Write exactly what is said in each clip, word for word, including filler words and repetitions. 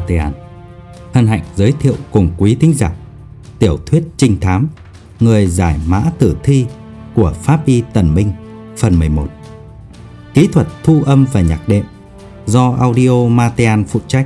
Matean hân hạnh giới thiệu cùng quý thính giả tiểu thuyết trinh thám Người giải mã tử thi của Pháp Y Tần Minh phần mười một. Kỹ thuật thu âm và nhạc đệm do Audio Matean phụ trách.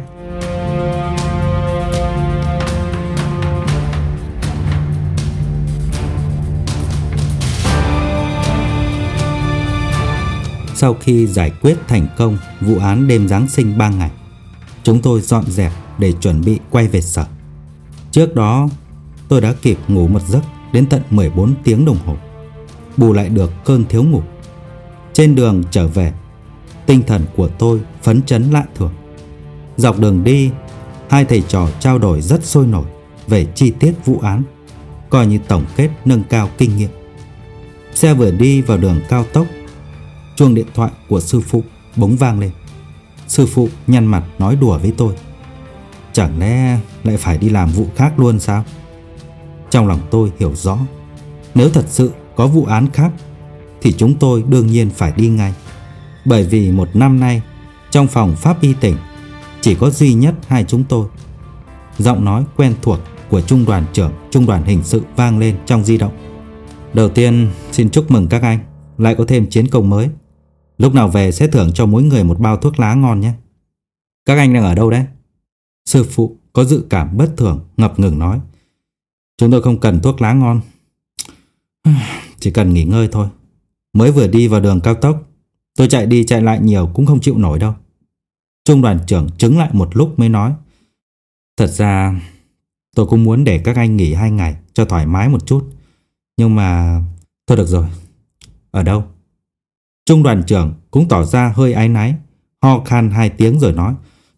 Sau khi giải quyết thành công vụ án đêm Giáng sinh ba ngày, chúng tôi dọn dẹp để chuẩn bị quay về sở. Trước đó, tôi đã kịp ngủ một giấc đến tận mười bốn tiếng đồng hồ, bù lại được cơn thiếu ngủ. Trên đường trở về, tinh thần của tôi phấn chấn lạ thường. Dọc đường đi, hai thầy trò trao đổi rất sôi nổi về chi tiết vụ án, coi như tổng kết nâng cao kinh nghiệm. Xe vừa đi vào đường cao tốc, chuông điện thoại của sư phụ bỗng vang lên. Sư phụ nhăn mặt nói đùa với tôi: chẳng lẽ lại phải đi làm vụ khác luôn sao? Trong lòng tôi hiểu rõ, nếu thật sự có vụ án khác thì chúng tôi đương nhiên phải đi ngay. Bởi vì một năm nay, trong phòng pháp y tỉnh chỉ có duy nhất hai chúng tôi. Giọng nói quen thuộc của trung đoàn trưởng trung đoàn hình sự vang lên trong di động. Đầu tiên xin chúc mừng các anh lại có thêm chiến công mới. Lúc nào về sẽ thưởng cho mỗi người một bao thuốc lá ngon nhé. Các anh đang ở đâu đấy? Sư phụ có dự cảm bất thường, ngập ngừng nói: chúng tôi không cần thuốc lá ngon, chỉ cần nghỉ ngơi thôi. Mới vừa đi vào đường cao tốc, tôi chạy đi chạy lại nhiều cũng không chịu nổi đâu. Trung đoàn trưởng chứng lại một lúc mới nói: thật ra tôi cũng muốn để các anh nghỉ hai ngày cho thoải mái một chút, nhưng mà thôi được rồi. Ở đâu? Trung đoàn trưởng cũng tỏ ra hơi áy náy, ho khan hai tiếng rồi nói: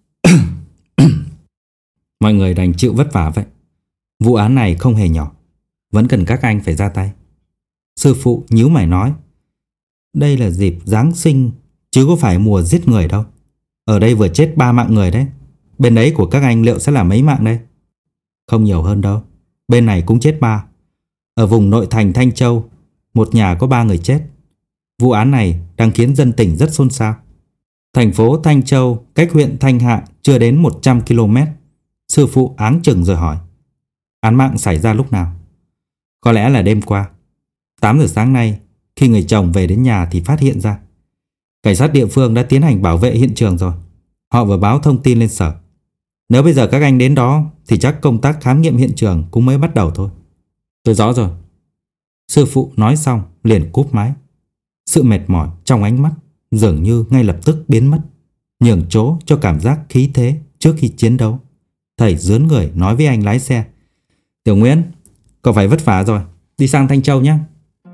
mọi người đành chịu vất vả vậy. Vụ án này không hề nhỏ, vẫn cần các anh phải ra tay. Sư phụ nhíu mày nói: đây là dịp Giáng sinh chứ có phải mùa giết người đâu. Ở đây vừa chết ba mạng người đấy. Bên đấy của các anh liệu sẽ là mấy mạng đây? Không nhiều hơn đâu, bên này cũng chết ba. Ở vùng nội thành Thanh Châu, một nhà có ba người chết. Vụ án này đang khiến dân tỉnh rất xôn xao. Thành phố Thanh Châu cách huyện Thanh Hạ chưa đến một trăm ki lô mét. Sư phụ áng chừng rồi hỏi: án mạng xảy ra lúc nào? Có lẽ là đêm qua, tám giờ sáng nay. Khi người chồng về đến nhà thì phát hiện ra. Cảnh sát địa phương đã tiến hành bảo vệ hiện trường rồi. Họ vừa báo thông tin lên sở. Nếu bây giờ các anh đến đó thì chắc công tác khám nghiệm hiện trường cũng mới bắt đầu thôi. Tôi rõ rồi. Sư phụ nói xong liền cúp máy. Sự mệt mỏi trong ánh mắt dường như ngay lập tức biến mất, nhường chỗ cho cảm giác khí thế trước khi chiến đấu. Thầy rướn người nói với anh lái xe: Tiểu Nguyễn, cậu phải vất vả rồi, đi sang Thanh Châu nhé.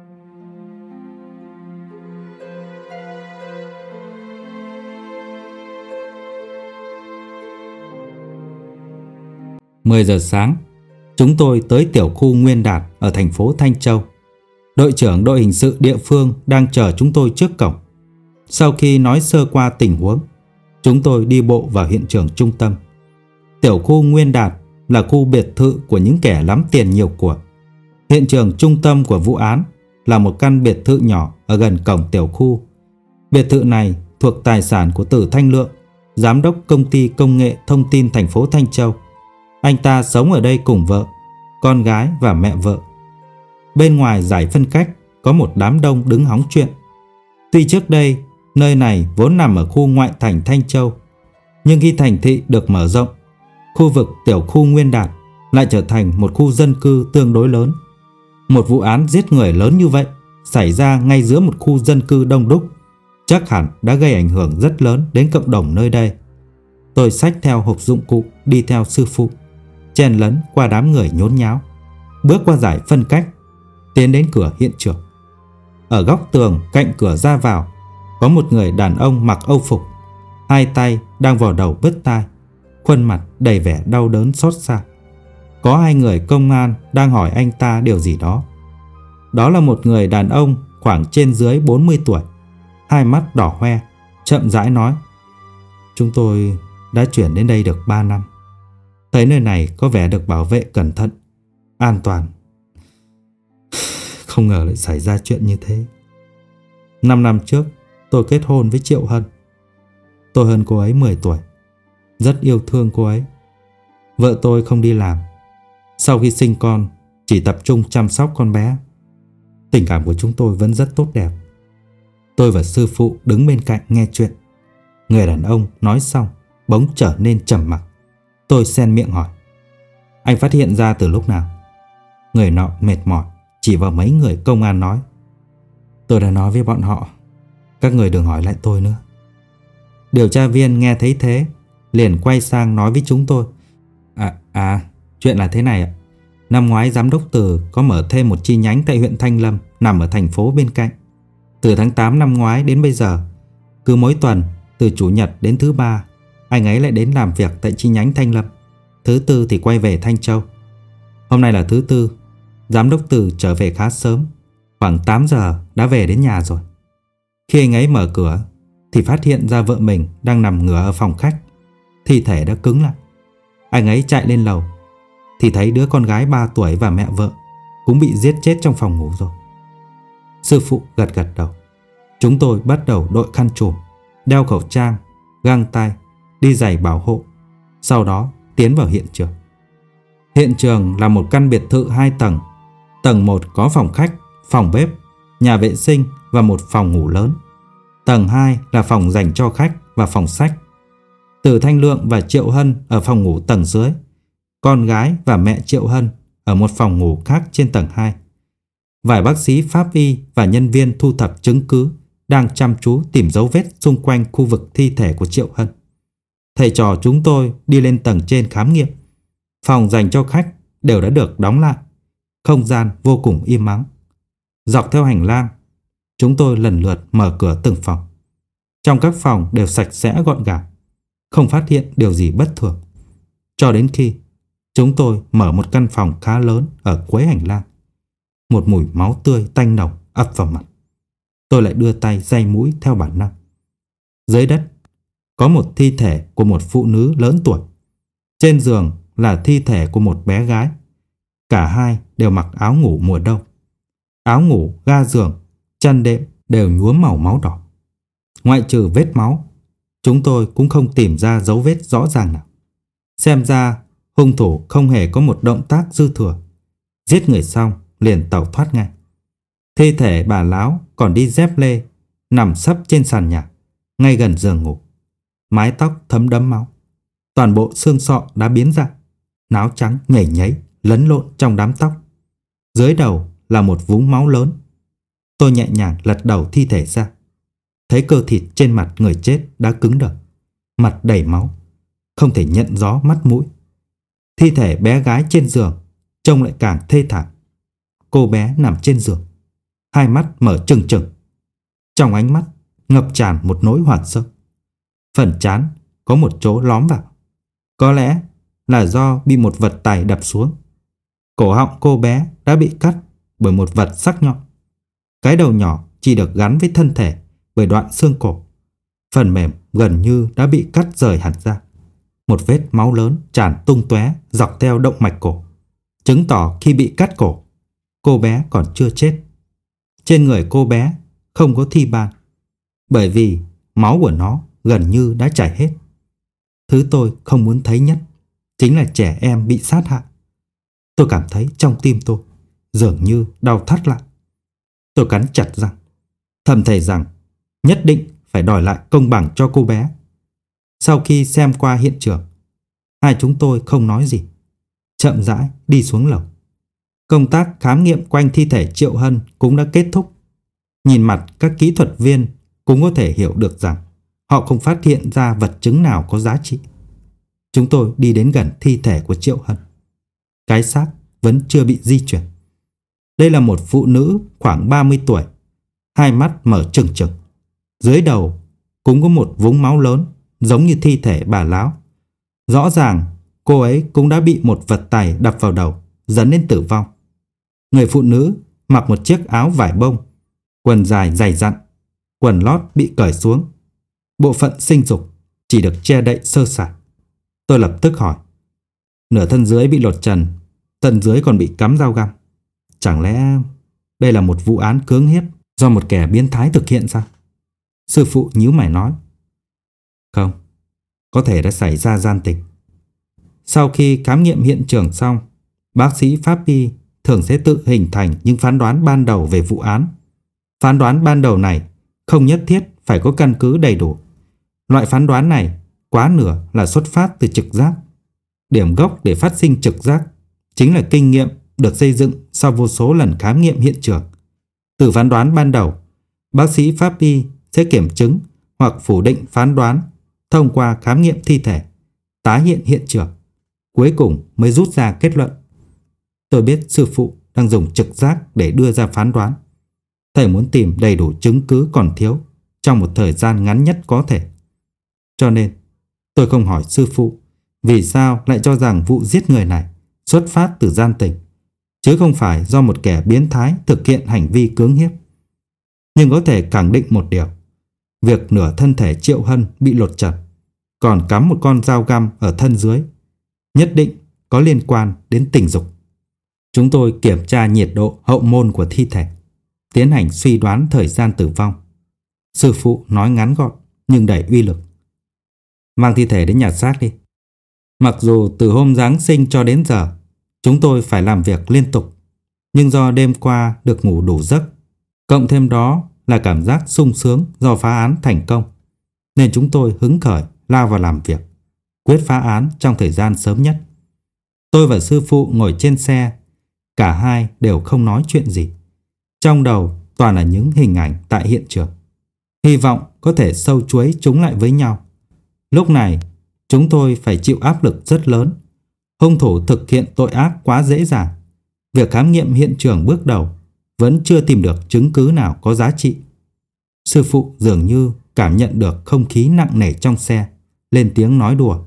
mười giờ sáng, chúng tôi tới tiểu khu Nguyên Đạt ở thành phố Thanh Châu. Đội trưởng đội hình sự địa phương đang chờ chúng tôi trước cổng. Sau khi nói sơ qua tình huống, chúng tôi đi bộ vào hiện trường trung tâm. Tiểu khu Nguyên Đạt là khu biệt thự của những kẻ lắm tiền nhiều của. Hiện trường trung tâm của vụ án là một căn biệt thự nhỏ ở gần cổng tiểu khu. Biệt thự này thuộc tài sản của Tử Thanh Lượng, giám đốc công ty công nghệ thông tin thành phố Thanh Châu. Anh ta sống ở đây cùng vợ, con gái và mẹ vợ. Bên ngoài dải phân cách có một đám đông đứng hóng chuyện. Tuy trước đây nơi này vốn nằm ở khu ngoại thành Thanh Châu, nhưng khi thành thị được mở rộng, khu vực tiểu khu Nguyên Đạt lại trở thành một khu dân cư tương đối lớn. Một vụ án giết người lớn như vậy xảy ra ngay giữa một khu dân cư đông đúc, chắc hẳn đã gây ảnh hưởng rất lớn đến cộng đồng nơi đây. Tôi xách theo hộp dụng cụ đi theo sư phụ, chen lấn qua đám người nhốn nháo, bước qua dải phân cách, tiến đến cửa hiện trường. Ở góc tường cạnh cửa ra vào có một người đàn ông mặc âu phục, hai tay đang vò đầu bứt tai, khuôn mặt đầy vẻ đau đớn xót xa. Có hai người công an đang hỏi anh ta điều gì đó. Đó là một người đàn ông khoảng trên dưới bốn mươi tuổi, hai mắt đỏ hoe, chậm rãi nói: chúng tôi đã chuyển đến đây được ba năm. Thấy nơi này có vẻ được bảo vệ cẩn thận, an toàn. Không ngờ lại xảy ra chuyện như thế. Năm năm trước tôi kết hôn với Triệu Hân. Tôi hơn cô ấy mười tuổi, rất yêu thương cô ấy Vợ tôi không đi làm. Sau khi sinh con, chỉ tập trung chăm sóc con bé. Tình cảm của chúng tôi vẫn rất tốt đẹp. Tôi và sư phụ đứng bên cạnh nghe chuyện. Người đàn ông nói xong bỗng trở nên trầm mặc. Tôi xen miệng hỏi: Anh phát hiện ra từ lúc nào? Người nọ mệt mỏi chỉ vào mấy người công an nói: Tôi đã nói với bọn họ, các người đừng hỏi lại tôi nữa. Điều tra viên nghe thấy thế liền quay sang nói với chúng tôi: À, à chuyện là thế này ạ. Năm ngoái giám đốc Từ có mở thêm một chi nhánh tại huyện Thanh Lâm, nằm ở thành phố bên cạnh. Từ tháng tám năm ngoái đến bây giờ, cứ mỗi tuần, từ chủ nhật đến thứ ba, anh ấy lại đến làm việc tại chi nhánh Thanh Lâm. Thứ tư thì quay về Thanh Châu. Hôm nay là thứ tư, giám đốc Từ trở về khá sớm, khoảng tám giờ đã về đến nhà rồi. Khi anh ấy mở cửa thì phát hiện ra vợ mình đang nằm ngửa ở phòng khách, thi thể đã cứng lại. Anh ấy chạy lên lầu thì thấy đứa con gái ba tuổi và mẹ vợ cũng bị giết chết trong phòng ngủ rồi. Sư phụ gật gật đầu. Chúng tôi bắt đầu đội khăn trùm, đeo khẩu trang, găng tay, đi giày bảo hộ, sau đó tiến vào hiện trường. Hiện trường là một căn biệt thự hai tầng. Tầng một có phòng khách, phòng bếp, nhà vệ sinh và một phòng ngủ lớn. Tầng hai là phòng dành cho khách và phòng sách. Từ Thanh Lượng và Triệu Hân ở phòng ngủ tầng dưới. Con gái và mẹ Triệu Hân ở một phòng ngủ khác trên tầng hai. Vài bác sĩ pháp y và nhân viên thu thập chứng cứ đang chăm chú tìm dấu vết xung quanh khu vực thi thể của Triệu Hân. Thầy trò chúng tôi đi lên tầng trên khám nghiệm. Phòng dành cho khách đều đã được đóng lại. Không gian vô cùng im ắng. Dọc theo hành lang, chúng tôi lần lượt mở cửa từng phòng. Trong các phòng đều sạch sẽ gọn gàng, không phát hiện điều gì bất thường. Cho đến khi chúng tôi mở một căn phòng khá lớn ở cuối hành lang. Một mùi máu tươi tanh nồng ập vào mặt. Tôi lại đưa tay day mũi theo bản năng. Dưới đất có một thi thể của một phụ nữ lớn tuổi. Trên giường là thi thể của một bé gái. Cả hai đều mặc áo ngủ mùa đông. Áo ngủ, ga giường, chăn đệm đều nhuốm màu máu đỏ. Ngoại trừ vết máu, chúng tôi cũng không tìm ra dấu vết rõ ràng nào. Xem ra hung thủ không hề có một động tác dư thừa. Giết người xong liền tẩu thoát ngay. Thi thể bà Láo còn đi dép lê, nằm sấp trên sàn nhà, ngay gần giường ngủ. Mái tóc thấm đẫm máu. Toàn bộ xương sọ đã biến dạng. Náo trắng nhảy nhấy lẫn lộn trong đám tóc. Dưới đầu là một vũng máu lớn. Tôi nhẹ nhàng lật đầu thi thể ra. Thấy cơ thịt trên mặt người chết đã cứng đờ, mặt đầy máu, không thể nhận rõ mắt mũi. Thi thể bé gái trên giường trông lại càng thê thảm. Cô bé nằm trên giường, hai mắt mở trừng trừng. Trong ánh mắt ngập tràn một nỗi hoảng sợ. Phần trán có một chỗ lóm vào. Có lẽ là do bị một vật tài đập xuống. Cổ họng cô bé đã bị cắt bởi một vật sắc nhọn. Cái đầu nhỏ chỉ được gắn với thân thể bởi đoạn xương cổ. Phần mềm gần như đã bị cắt rời hẳn ra. Một vết máu lớn tràn tung tóe dọc theo động mạch cổ, chứng tỏ khi bị cắt cổ, cô bé còn chưa chết. Trên người cô bé không có thi ban, bởi vì máu của nó gần như đã chảy hết. Thứ tôi không muốn thấy nhất chính là trẻ em bị sát hại. Tôi cảm thấy trong tim tôi dường như đau thắt lại. Tôi cắn chặt răng, thầm thề rằng nhất định phải đòi lại công bằng cho cô bé. Sau khi xem qua hiện trường, hai chúng tôi không nói gì, chậm rãi đi xuống lầu. Công tác khám nghiệm quanh thi thể Triệu Hân cũng đã kết thúc. Nhìn mặt các kỹ thuật viên cũng có thể hiểu được rằng họ không phát hiện ra vật chứng nào có giá trị. Chúng tôi đi đến gần thi thể của Triệu Hân. Cái xác vẫn chưa bị di chuyển. Đây là một phụ nữ khoảng ba mươi tuổi, hai mắt mở trừng trừng. Dưới đầu cũng có một vũng máu lớn giống như thi thể bà Láo. Rõ ràng cô ấy cũng đã bị một vật tài đập vào đầu, dẫn đến tử vong. Người phụ nữ mặc một chiếc áo vải bông, quần dài dày dặn, quần lót bị cởi xuống. Bộ phận sinh dục chỉ được che đậy sơ sài. Tôi lập tức hỏi: nửa thân dưới bị lột trần, thân dưới còn bị cắm dao găm. Chẳng lẽ đây là một vụ án cưỡng hiếp do một kẻ biến thái thực hiện sao? Sư phụ nhíu mày nói: không, có thể đã xảy ra gian tình. Sau khi khám nghiệm hiện trường xong, bác sĩ pháp y thường sẽ tự hình thành những phán đoán ban đầu về vụ án. Phán đoán ban đầu này không nhất thiết phải có căn cứ đầy đủ. Loại phán đoán này quá nửa là xuất phát từ trực giác. Điểm gốc để phát sinh trực giác chính là kinh nghiệm được xây dựng sau vô số lần khám nghiệm hiện trường. Từ phán đoán ban đầu, bác sĩ pháp y sẽ kiểm chứng hoặc phủ định phán đoán thông qua khám nghiệm thi thể, tái hiện hiện trường, cuối cùng mới rút ra kết luận. Tôi biết sư phụ đang dùng trực giác để đưa ra phán đoán. Thầy muốn tìm đầy đủ chứng cứ còn thiếu trong một thời gian ngắn nhất có thể. Cho nên, tôi không hỏi sư phụ vì sao lại cho rằng vụ giết người này xuất phát từ gian tình, chứ không phải do một kẻ biến thái thực hiện hành vi cưỡng hiếp. Nhưng có thể khẳng định một điều, việc nửa thân thể Triệu Hân bị lột trần, còn cắm một con dao găm ở thân dưới, nhất định có liên quan đến tình dục. Chúng tôi kiểm tra nhiệt độ hậu môn của thi thể, tiến hành suy đoán thời gian tử vong. Sư phụ nói ngắn gọn nhưng đầy uy lực. Mang thi thể đến nhà xác đi. Mặc dù từ hôm Giáng sinh cho đến giờ, chúng tôi phải làm việc liên tục, nhưng do đêm qua được ngủ đủ giấc, cộng thêm đó là cảm giác sung sướng do phá án thành công, nên chúng tôi hứng khởi lao vào làm việc, quyết phá án trong thời gian sớm nhất. Tôi và sư phụ ngồi trên xe, cả hai đều không nói chuyện gì. Trong đầu toàn là những hình ảnh tại hiện trường, hy vọng có thể sâu chuối chúng lại với nhau. Lúc này, chúng tôi phải chịu áp lực rất lớn. Hung thủ thực hiện tội ác quá dễ dàng. Việc khám nghiệm hiện trường bước đầu vẫn chưa tìm được chứng cứ nào có giá trị. Sư phụ dường như cảm nhận được không khí nặng nề trong xe, lên tiếng nói đùa.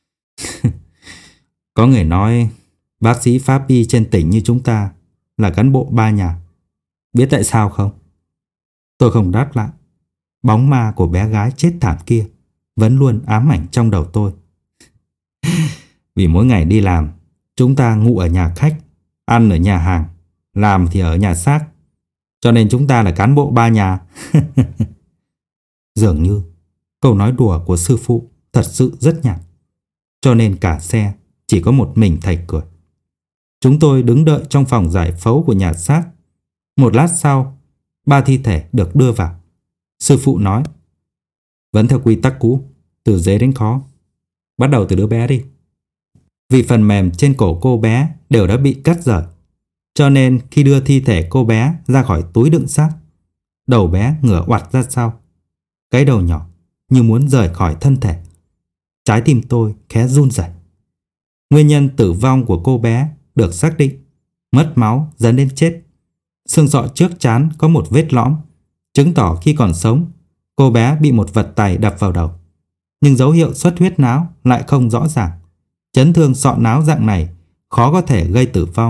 Có người nói bác sĩ pháp y trên tỉnh như chúng ta là cán bộ ba nhà. Biết tại sao không? Tôi không đáp lại. Bóng ma của bé gái chết thảm kia vẫn luôn ám ảnh trong đầu tôi. Vì mỗi ngày đi làm, chúng ta ngủ ở nhà khách, ăn ở nhà hàng, làm thì ở nhà xác, cho nên chúng ta là cán bộ ba nhà. Dường như câu nói đùa của sư phụ thật sự rất nhạt, cho nên cả xe chỉ có một mình thầy cười. Chúng tôi đứng đợi trong phòng giải phẫu của nhà xác. Một lát sau, ba thi thể được đưa vào. Sư phụ nói, vẫn theo quy tắc cũ, từ dễ đến khó. Bắt đầu từ đứa bé đi. Vì phần mềm trên cổ cô bé đều đã bị cắt rời, cho nên khi đưa thi thể cô bé ra khỏi túi đựng xác, đầu bé ngửa oặt ra sau. Cái đầu nhỏ như muốn rời khỏi thân thể. Trái tim tôi khẽ run rẩy. Nguyên nhân tử vong của cô bé được xác định mất máu dẫn đến chết. Xương sọ trước trán có một vết lõm, chứng tỏ khi còn sống, cô bé bị một vật tày đập vào đầu. Nhưng dấu hiệu xuất huyết não lại không rõ ràng. Chấn thương sọ não dạng này khó có thể gây tử vong.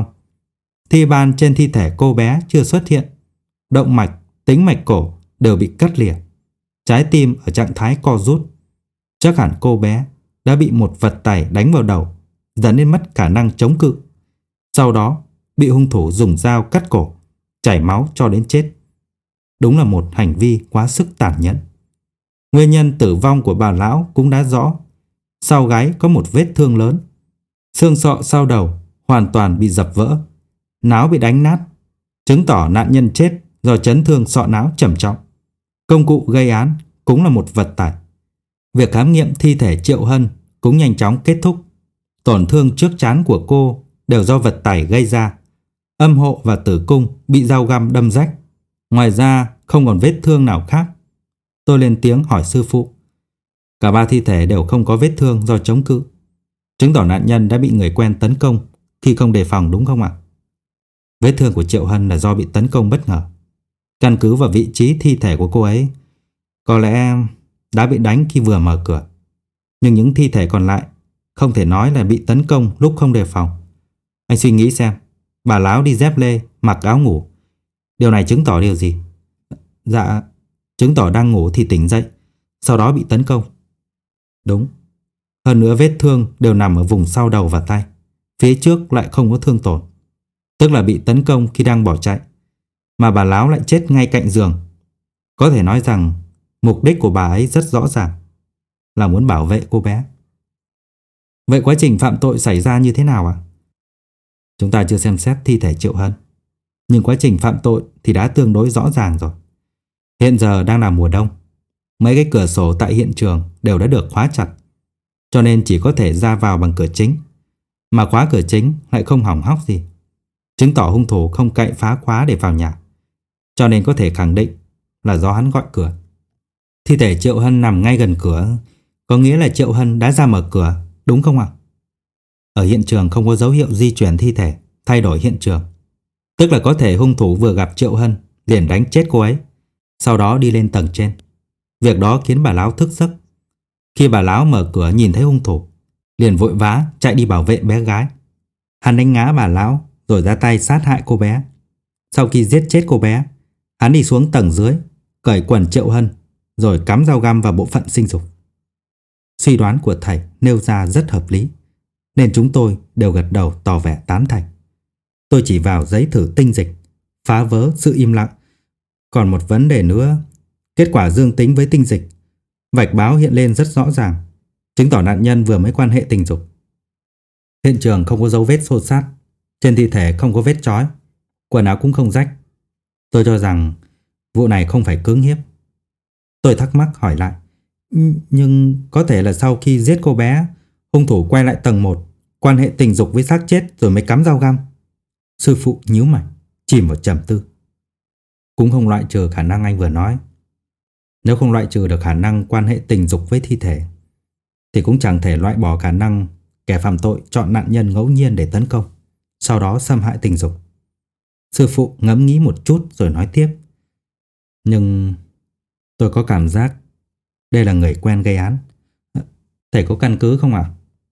Thi ban trên thi thể cô bé chưa xuất hiện. Động mạch, tĩnh mạch cổ đều bị cắt lìa. Trái tim ở trạng thái co rút. Chắc hẳn cô bé đã bị một vật tày đánh vào đầu, dẫn đến mất khả năng chống cự. Sau đó bị hung thủ dùng dao cắt cổ, chảy máu cho đến chết. Đúng là một hành vi quá sức tàn nhẫn. Nguyên nhân tử vong của bà lão cũng đã rõ. Sau gáy có một vết thương lớn. Xương sọ sau đầu hoàn toàn bị dập vỡ. Não bị đánh nát, chứng tỏ nạn nhân chết do chấn thương sọ não trầm trọng. Công cụ gây án cũng là một vật tải. Việc khám nghiệm thi thể Triệu Hân cũng nhanh chóng kết thúc. Tổn thương trước trán của cô đều do vật tải gây ra. Âm hộ và tử cung bị dao găm đâm rách. Ngoài ra không còn vết thương nào khác. Tôi lên tiếng hỏi sư phụ. Cả ba thi thể đều không có vết thương do chống cự, chứng tỏ nạn nhân đã bị người quen tấn công khi không đề phòng, đúng không ạ? Vết thương của Triệu Hân là do bị tấn công bất ngờ. Căn cứ vào vị trí thi thể của cô ấy, có lẽ đã bị đánh khi vừa mở cửa. Nhưng những thi thể còn lại không thể nói là bị tấn công lúc không đề phòng. Anh suy nghĩ xem, bà lão đi dép lê, mặc áo ngủ, điều này chứng tỏ điều gì? Dạ, chứng tỏ đang ngủ thì tỉnh dậy, sau đó bị tấn công. Đúng. Hơn nữa vết thương đều nằm ở vùng sau đầu và tay. Phía trước lại không có thương tổn, tức là bị tấn công khi đang bỏ chạy. Mà bà lão lại chết ngay cạnh giường. Có thể nói rằng mục đích của bà ấy rất rõ ràng, là muốn bảo vệ cô bé. Vậy quá trình phạm tội xảy ra như thế nào ạ? Chúng ta chưa xem xét thi thể Triệu Hân, nhưng quá trình phạm tội thì đã tương đối rõ ràng rồi. Hiện giờ đang là mùa đông, mấy cái cửa sổ tại hiện trường đều đã được khóa chặt, cho nên chỉ có thể ra vào bằng cửa chính. Mà khóa cửa chính lại không hỏng hóc gì, chứng tỏ hung thủ không cậy phá khóa để vào nhà, cho nên có thể khẳng định là do hắn gọi cửa. Thi thể Triệu Hân nằm ngay gần cửa, có nghĩa là Triệu Hân đã ra mở cửa, đúng không ạ? Ở hiện trường không có dấu hiệu di chuyển thi thể, thay đổi hiện trường. Tức là có thể hung thủ vừa gặp Triệu Hân liền đánh chết cô ấy, sau đó đi lên tầng trên. Việc đó khiến bà Láo thức giấc. Khi bà Láo mở cửa nhìn thấy hung thủ, liền vội vã chạy đi bảo vệ bé gái. Hắn đánh ngã bà Láo rồi ra tay sát hại cô bé. Sau khi giết chết cô bé, hắn đi xuống tầng dưới, cởi quần Triệu Hân rồi cắm dao găm vào bộ phận sinh dục. Suy đoán của thầy nêu ra rất hợp lý, nên chúng tôi đều gật đầu tỏ vẻ tán thành. Tôi chỉ vào giấy thử tinh dịch, phá vỡ sự im lặng. Còn một vấn đề nữa, kết quả dương tính với tinh dịch. Vạch báo hiện lên rất rõ ràng, chứng tỏ nạn nhân vừa mới quan hệ tình dục. Hiện trường không có dấu vết xô xát, trên thi thể không có vết trói, quần áo cũng không rách. Tôi cho rằng vụ này không phải cưỡng hiếp. Tôi thắc mắc hỏi lại, nhưng có thể là sau khi giết cô bé, hung thủ quay lại tầng một, quan hệ tình dục với xác chết rồi mới cắm dao găm. Sư phụ nhíu mày, chìm vào trầm tư. Cũng không loại trừ khả năng anh vừa nói. Nếu không loại trừ được khả năng quan hệ tình dục với thi thể, thì cũng chẳng thể loại bỏ khả năng kẻ phạm tội chọn nạn nhân ngẫu nhiên để tấn công, sau đó xâm hại tình dục. Sư phụ ngẫm nghĩ một chút rồi nói tiếp. Nhưng tôi có cảm giác đây là người quen gây án. Thầy có căn cứ không ạ?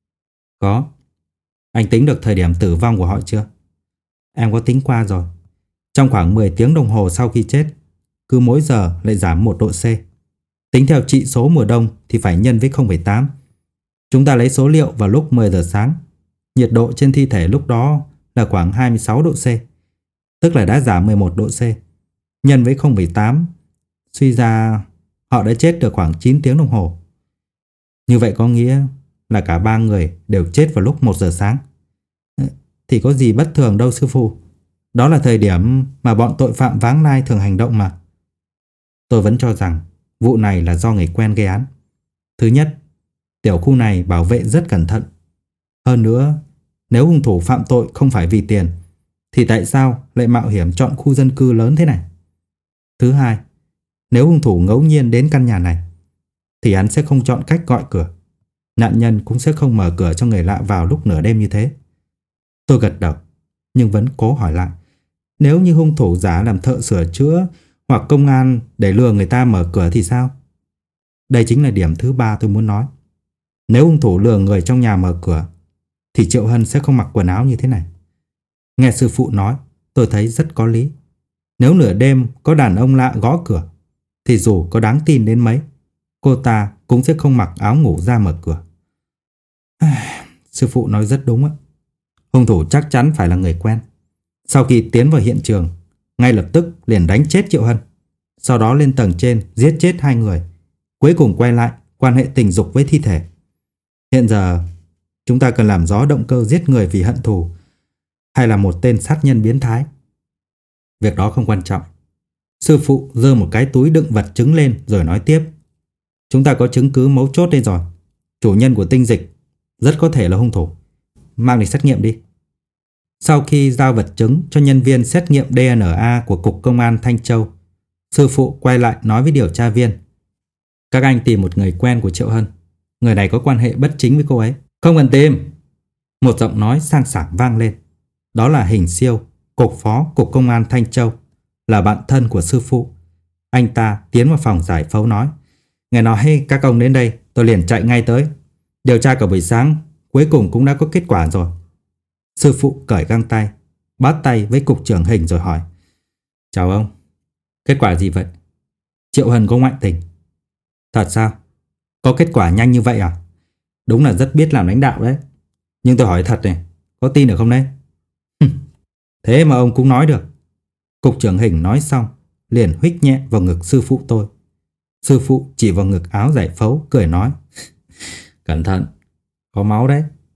Có. Anh tính được thời điểm tử vong của họ chưa? Em có tính qua rồi. Trong khoảng mười tiếng đồng hồ sau khi chết, cứ mỗi giờ lại giảm một độ C. Tính theo trị số mùa đông thì phải nhân với không phẩy tám. Chúng ta lấy số liệu vào lúc mười giờ sáng. Nhiệt độ trên thi thể lúc đó là khoảng hai mươi sáu độ C, tức là đã giảm mười một độ C. Nhân với không phẩy tám, suy ra họ đã chết được khoảng chín tiếng đồng hồ. Như vậy có nghĩa là cả ba người đều chết vào lúc một giờ sáng. Thì có gì bất thường đâu sư phụ. Đó là thời điểm mà bọn tội phạm vãng lai thường hành động mà. Tôi vẫn cho rằng vụ này là do người quen gây án. Thứ nhất, tiểu khu này bảo vệ rất cẩn thận. Hơn nữa, nếu hung thủ phạm tội không phải vì tiền, thì tại sao lại mạo hiểm chọn khu dân cư lớn thế này? Thứ hai, nếu hung thủ ngẫu nhiên đến căn nhà này, thì hắn sẽ không chọn cách gọi cửa. Nạn nhân cũng sẽ không mở cửa cho người lạ vào lúc nửa đêm như thế. Tôi gật đầu, nhưng vẫn cố hỏi lại. Nếu như hung thủ giả làm thợ sửa chữa hoặc công an để lừa người ta mở cửa thì sao? Đây chính là điểm thứ ba tôi muốn nói. Nếu hung thủ lừa người trong nhà mở cửa, thì Triệu Hân sẽ không mặc quần áo như thế này. Nghe sư phụ nói, tôi thấy rất có lý. Nếu nửa đêm có đàn ông lạ gõ cửa, thì dù có đáng tin đến mấy, cô ta cũng sẽ không mặc áo ngủ ra mở cửa. Sư phụ nói rất đúng á. Hung thủ chắc chắn phải là người quen. Sau khi tiến vào hiện trường, ngay lập tức liền đánh chết Triệu Hân, sau đó lên tầng trên giết chết hai người, cuối cùng quay lại quan hệ tình dục với thi thể. Hiện giờ chúng ta cần làm rõ động cơ giết người vì hận thù hay là một tên sát nhân biến thái. Việc đó không quan trọng. Sư phụ giơ một cái túi đựng vật chứng lên rồi nói tiếp. Chúng ta có chứng cứ mấu chốt đây rồi. Chủ nhân của tinh dịch rất có thể là hung thủ. Mang đi xét nghiệm đi. Sau khi giao vật chứng cho nhân viên xét nghiệm đê en a của Cục Công an Thanh Châu, sư phụ quay lại nói với điều tra viên. Các anh tìm một người quen của Triệu Hân. Người này có quan hệ bất chính với cô ấy. Không cần tìm. Một giọng nói sang sảng vang lên. Đó là Hình Siêu, Cục Phó Cục Công an Thanh Châu, là bạn thân của sư phụ. Anh ta tiến vào phòng giải phẫu nói. Nghe nói các ông đến đây, tôi liền chạy ngay tới. Điều tra cả buổi sáng, cuối cùng cũng đã có kết quả rồi. Sư phụ cởi găng tay, bắt tay với cục trưởng Hình rồi hỏi. Chào ông, kết quả gì vậy? Triệu Hân có ngoại tình. Thật sao? Có kết quả nhanh như vậy à? Đúng là rất biết làm lãnh đạo đấy. Nhưng tôi hỏi thật này, có tin được không đấy? Thế mà ông cũng nói được. Cục trưởng Hình nói xong, liền huých nhẹ vào ngực sư phụ tôi. Sư phụ chỉ vào ngực áo giải phẫu, cười nói. Cẩn thận, có máu đấy.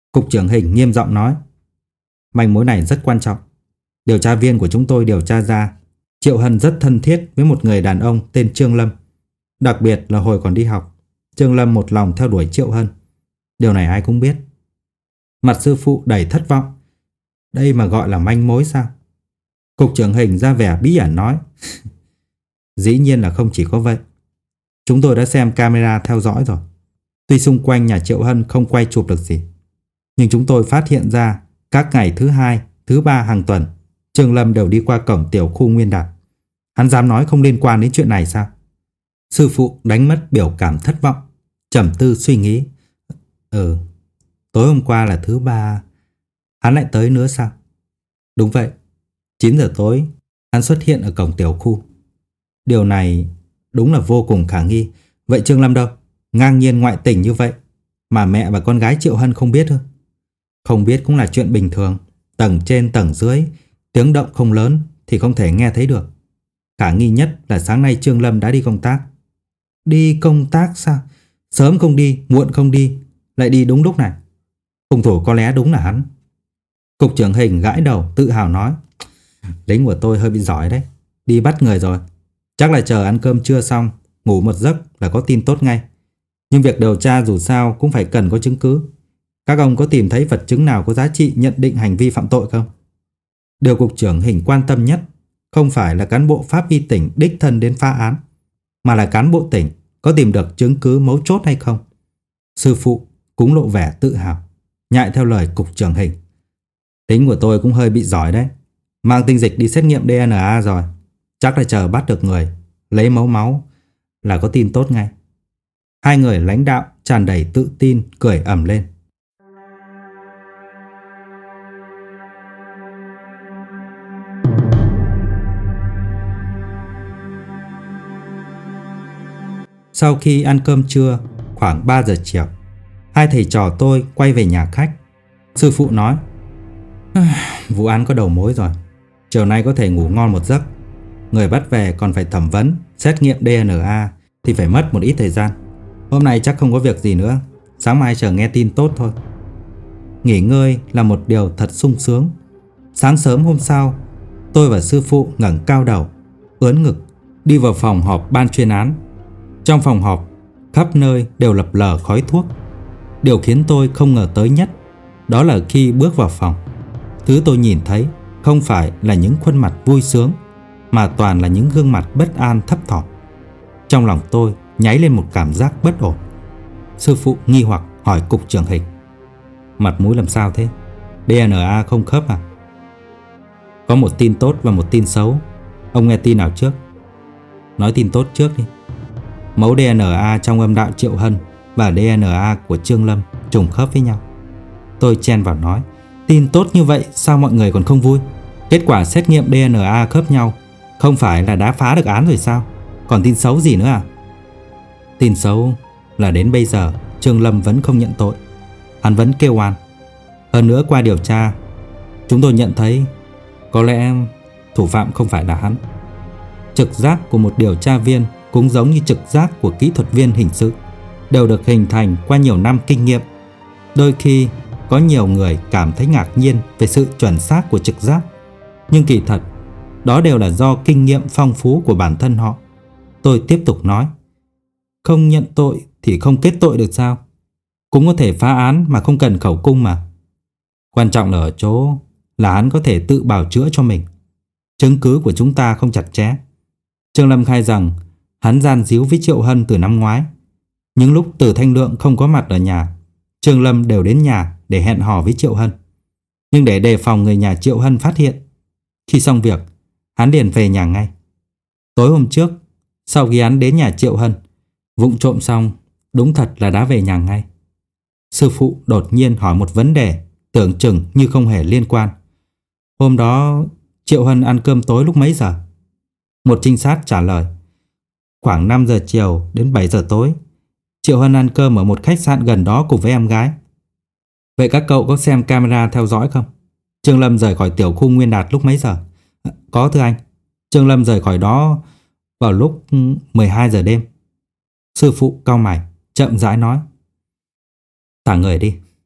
Cục trưởng Hình nghiêm giọng nói. Manh mối này rất quan trọng. Điều tra viên của chúng tôi điều tra ra Triệu Hân rất thân thiết với một người đàn ông tên Trương Lâm. Đặc biệt là hồi còn đi học, Trương Lâm một lòng theo đuổi Triệu Hân. Điều này ai cũng biết. Mặt sư phụ đầy thất vọng. Đây mà gọi là manh mối sao? Cục trưởng Hình ra vẻ bí ẩn nói. Dĩ nhiên là không chỉ có vậy. Chúng tôi đã xem camera theo dõi rồi. Tuy xung quanh nhà Triệu Hân không quay chụp được gì, nhưng chúng tôi phát hiện ra các ngày thứ hai, thứ ba hàng tuần, Trương Lâm đều đi qua cổng tiểu khu Nguyên Đạt. Hắn dám nói không liên quan đến chuyện này sao? Sư phụ đánh mất biểu cảm thất vọng, trầm tư suy nghĩ. Ừ, tối hôm qua là thứ ba, hắn lại tới nữa sao? Đúng vậy, chín giờ tối, hắn xuất hiện ở cổng tiểu khu. Điều này đúng là vô cùng khả nghi. Vậy Trương Lâm đâu? Ngang nhiên ngoại tình như vậy mà mẹ và con gái Triệu Hân không biết ư? Không biết cũng là chuyện bình thường. Tầng trên tầng dưới, tiếng động không lớn thì không thể nghe thấy được. Khả nghi nhất là sáng nay Trương Lâm đã đi công tác. Đi công tác sao? Sớm không đi, muộn không đi, lại đi đúng lúc này. Hung thủ có lẽ đúng là hắn. Cục trưởng Hình gãi đầu tự hào nói. Lính của tôi hơi bị giỏi đấy. Đi bắt người rồi. Chắc là chờ ăn cơm trưa xong, ngủ một giấc là có tin tốt ngay. Nhưng việc điều tra dù sao cũng phải cần có chứng cứ. Các ông có tìm thấy vật chứng nào có giá trị nhận định hành vi phạm tội không? Điều cục trưởng Hình quan tâm nhất không phải là cán bộ pháp y tỉnh đích thân đến phá án, mà là cán bộ tỉnh có tìm được chứng cứ mấu chốt hay không. Sư phụ cũng lộ vẻ tự hào, nhại theo lời cục trưởng Hình. Tính của tôi cũng hơi bị giỏi đấy. Mang tinh dịch đi xét nghiệm đê en a rồi. Chắc là chờ bắt được người, lấy mẫu máu là có tin tốt ngay. Hai người lãnh đạo tràn đầy tự tin cười ầm lên. Sau khi ăn cơm trưa, khoảng ba giờ chiều, hai thầy trò tôi quay về nhà khách. Sư phụ nói, vụ án có đầu mối rồi. Chiều nay có thể ngủ ngon một giấc. Người bắt về còn phải thẩm vấn, xét nghiệm đê en a thì phải mất một ít thời gian. Hôm nay chắc không có việc gì nữa. Sáng mai chờ nghe tin tốt thôi. Nghỉ ngơi là một điều thật sung sướng. Sáng sớm hôm sau, tôi và sư phụ ngẩng cao đầu, ướn ngực, đi vào phòng họp ban chuyên án. Trong phòng họp, khắp nơi đều lập lờ khói thuốc. Điều khiến tôi không ngờ tới nhất, đó là khi bước vào phòng, thứ tôi nhìn thấy không phải là những khuôn mặt vui sướng, mà toàn là những gương mặt bất an thấp thỏm. Trong lòng tôi nháy lên một cảm giác bất ổn. Sư phụ nghi hoặc hỏi cục trưởng Hình, mặt mũi làm sao thế? đê en a không khớp à? Có một tin tốt và một tin xấu. Ông nghe tin nào trước? Nói tin tốt trước đi. Mẫu đê en a trong âm đạo Triệu Hân và đê en a của Trương Lâm trùng khớp với nhau. Tôi chen vào nói, tin tốt như vậy sao mọi người còn không vui? Kết quả xét nghiệm đê en a khớp nhau, không phải là đã phá được án rồi sao? Còn tin xấu gì nữa à? Tin xấu là đến bây giờ Trương Lâm vẫn không nhận tội. Hắn vẫn kêu oan. Hơn nữa qua điều tra, chúng tôi nhận thấy có lẽ thủ phạm không phải là hắn. Trực giác của một điều tra viên cũng giống như trực giác của kỹ thuật viên hình sự, đều được hình thành qua nhiều năm kinh nghiệm. Đôi khi có nhiều người cảm thấy ngạc nhiên về sự chuẩn xác của trực giác, nhưng kỳ thật đó đều là do kinh nghiệm phong phú của bản thân họ. Tôi tiếp tục nói, không nhận tội thì không kết tội được sao? Cũng có thể phá án mà không cần khẩu cung mà. Quan trọng là ở chỗ là hắn có thể tự bào chữa cho mình. Chứng cứ của chúng ta không chặt chẽ. Trương Lâm khai rằng hắn gian díu với Triệu Hân từ năm ngoái. Những lúc Từ Thanh Lượng không có mặt ở nhà, Trương Lâm đều đến nhà để hẹn hò với Triệu Hân. Nhưng để đề phòng người nhà Triệu Hân phát hiện, khi xong việc, hắn liền về nhà ngay. Tối hôm trước, sau khi hắn đến nhà Triệu Hân, vụng trộm xong, đúng thật là đã về nhà ngay. Sư phụ đột nhiên hỏi một vấn đề tưởng chừng như không hề liên quan. Hôm đó Triệu Hân ăn cơm tối lúc mấy giờ? Một trinh sát trả lời, khoảng năm giờ chiều đến bảy giờ tối. Triệu Hân ăn cơm ở một khách sạn gần đó cùng với em gái. Vậy các cậu có xem camera theo dõi không? Trương Lâm rời khỏi tiểu khu Nguyên Đạt lúc mấy giờ? Có thưa anh. Trương Lâm rời khỏi đó vào lúc mười hai giờ đêm. Sư phụ cau mày, chậm rãi nói, thả người đi.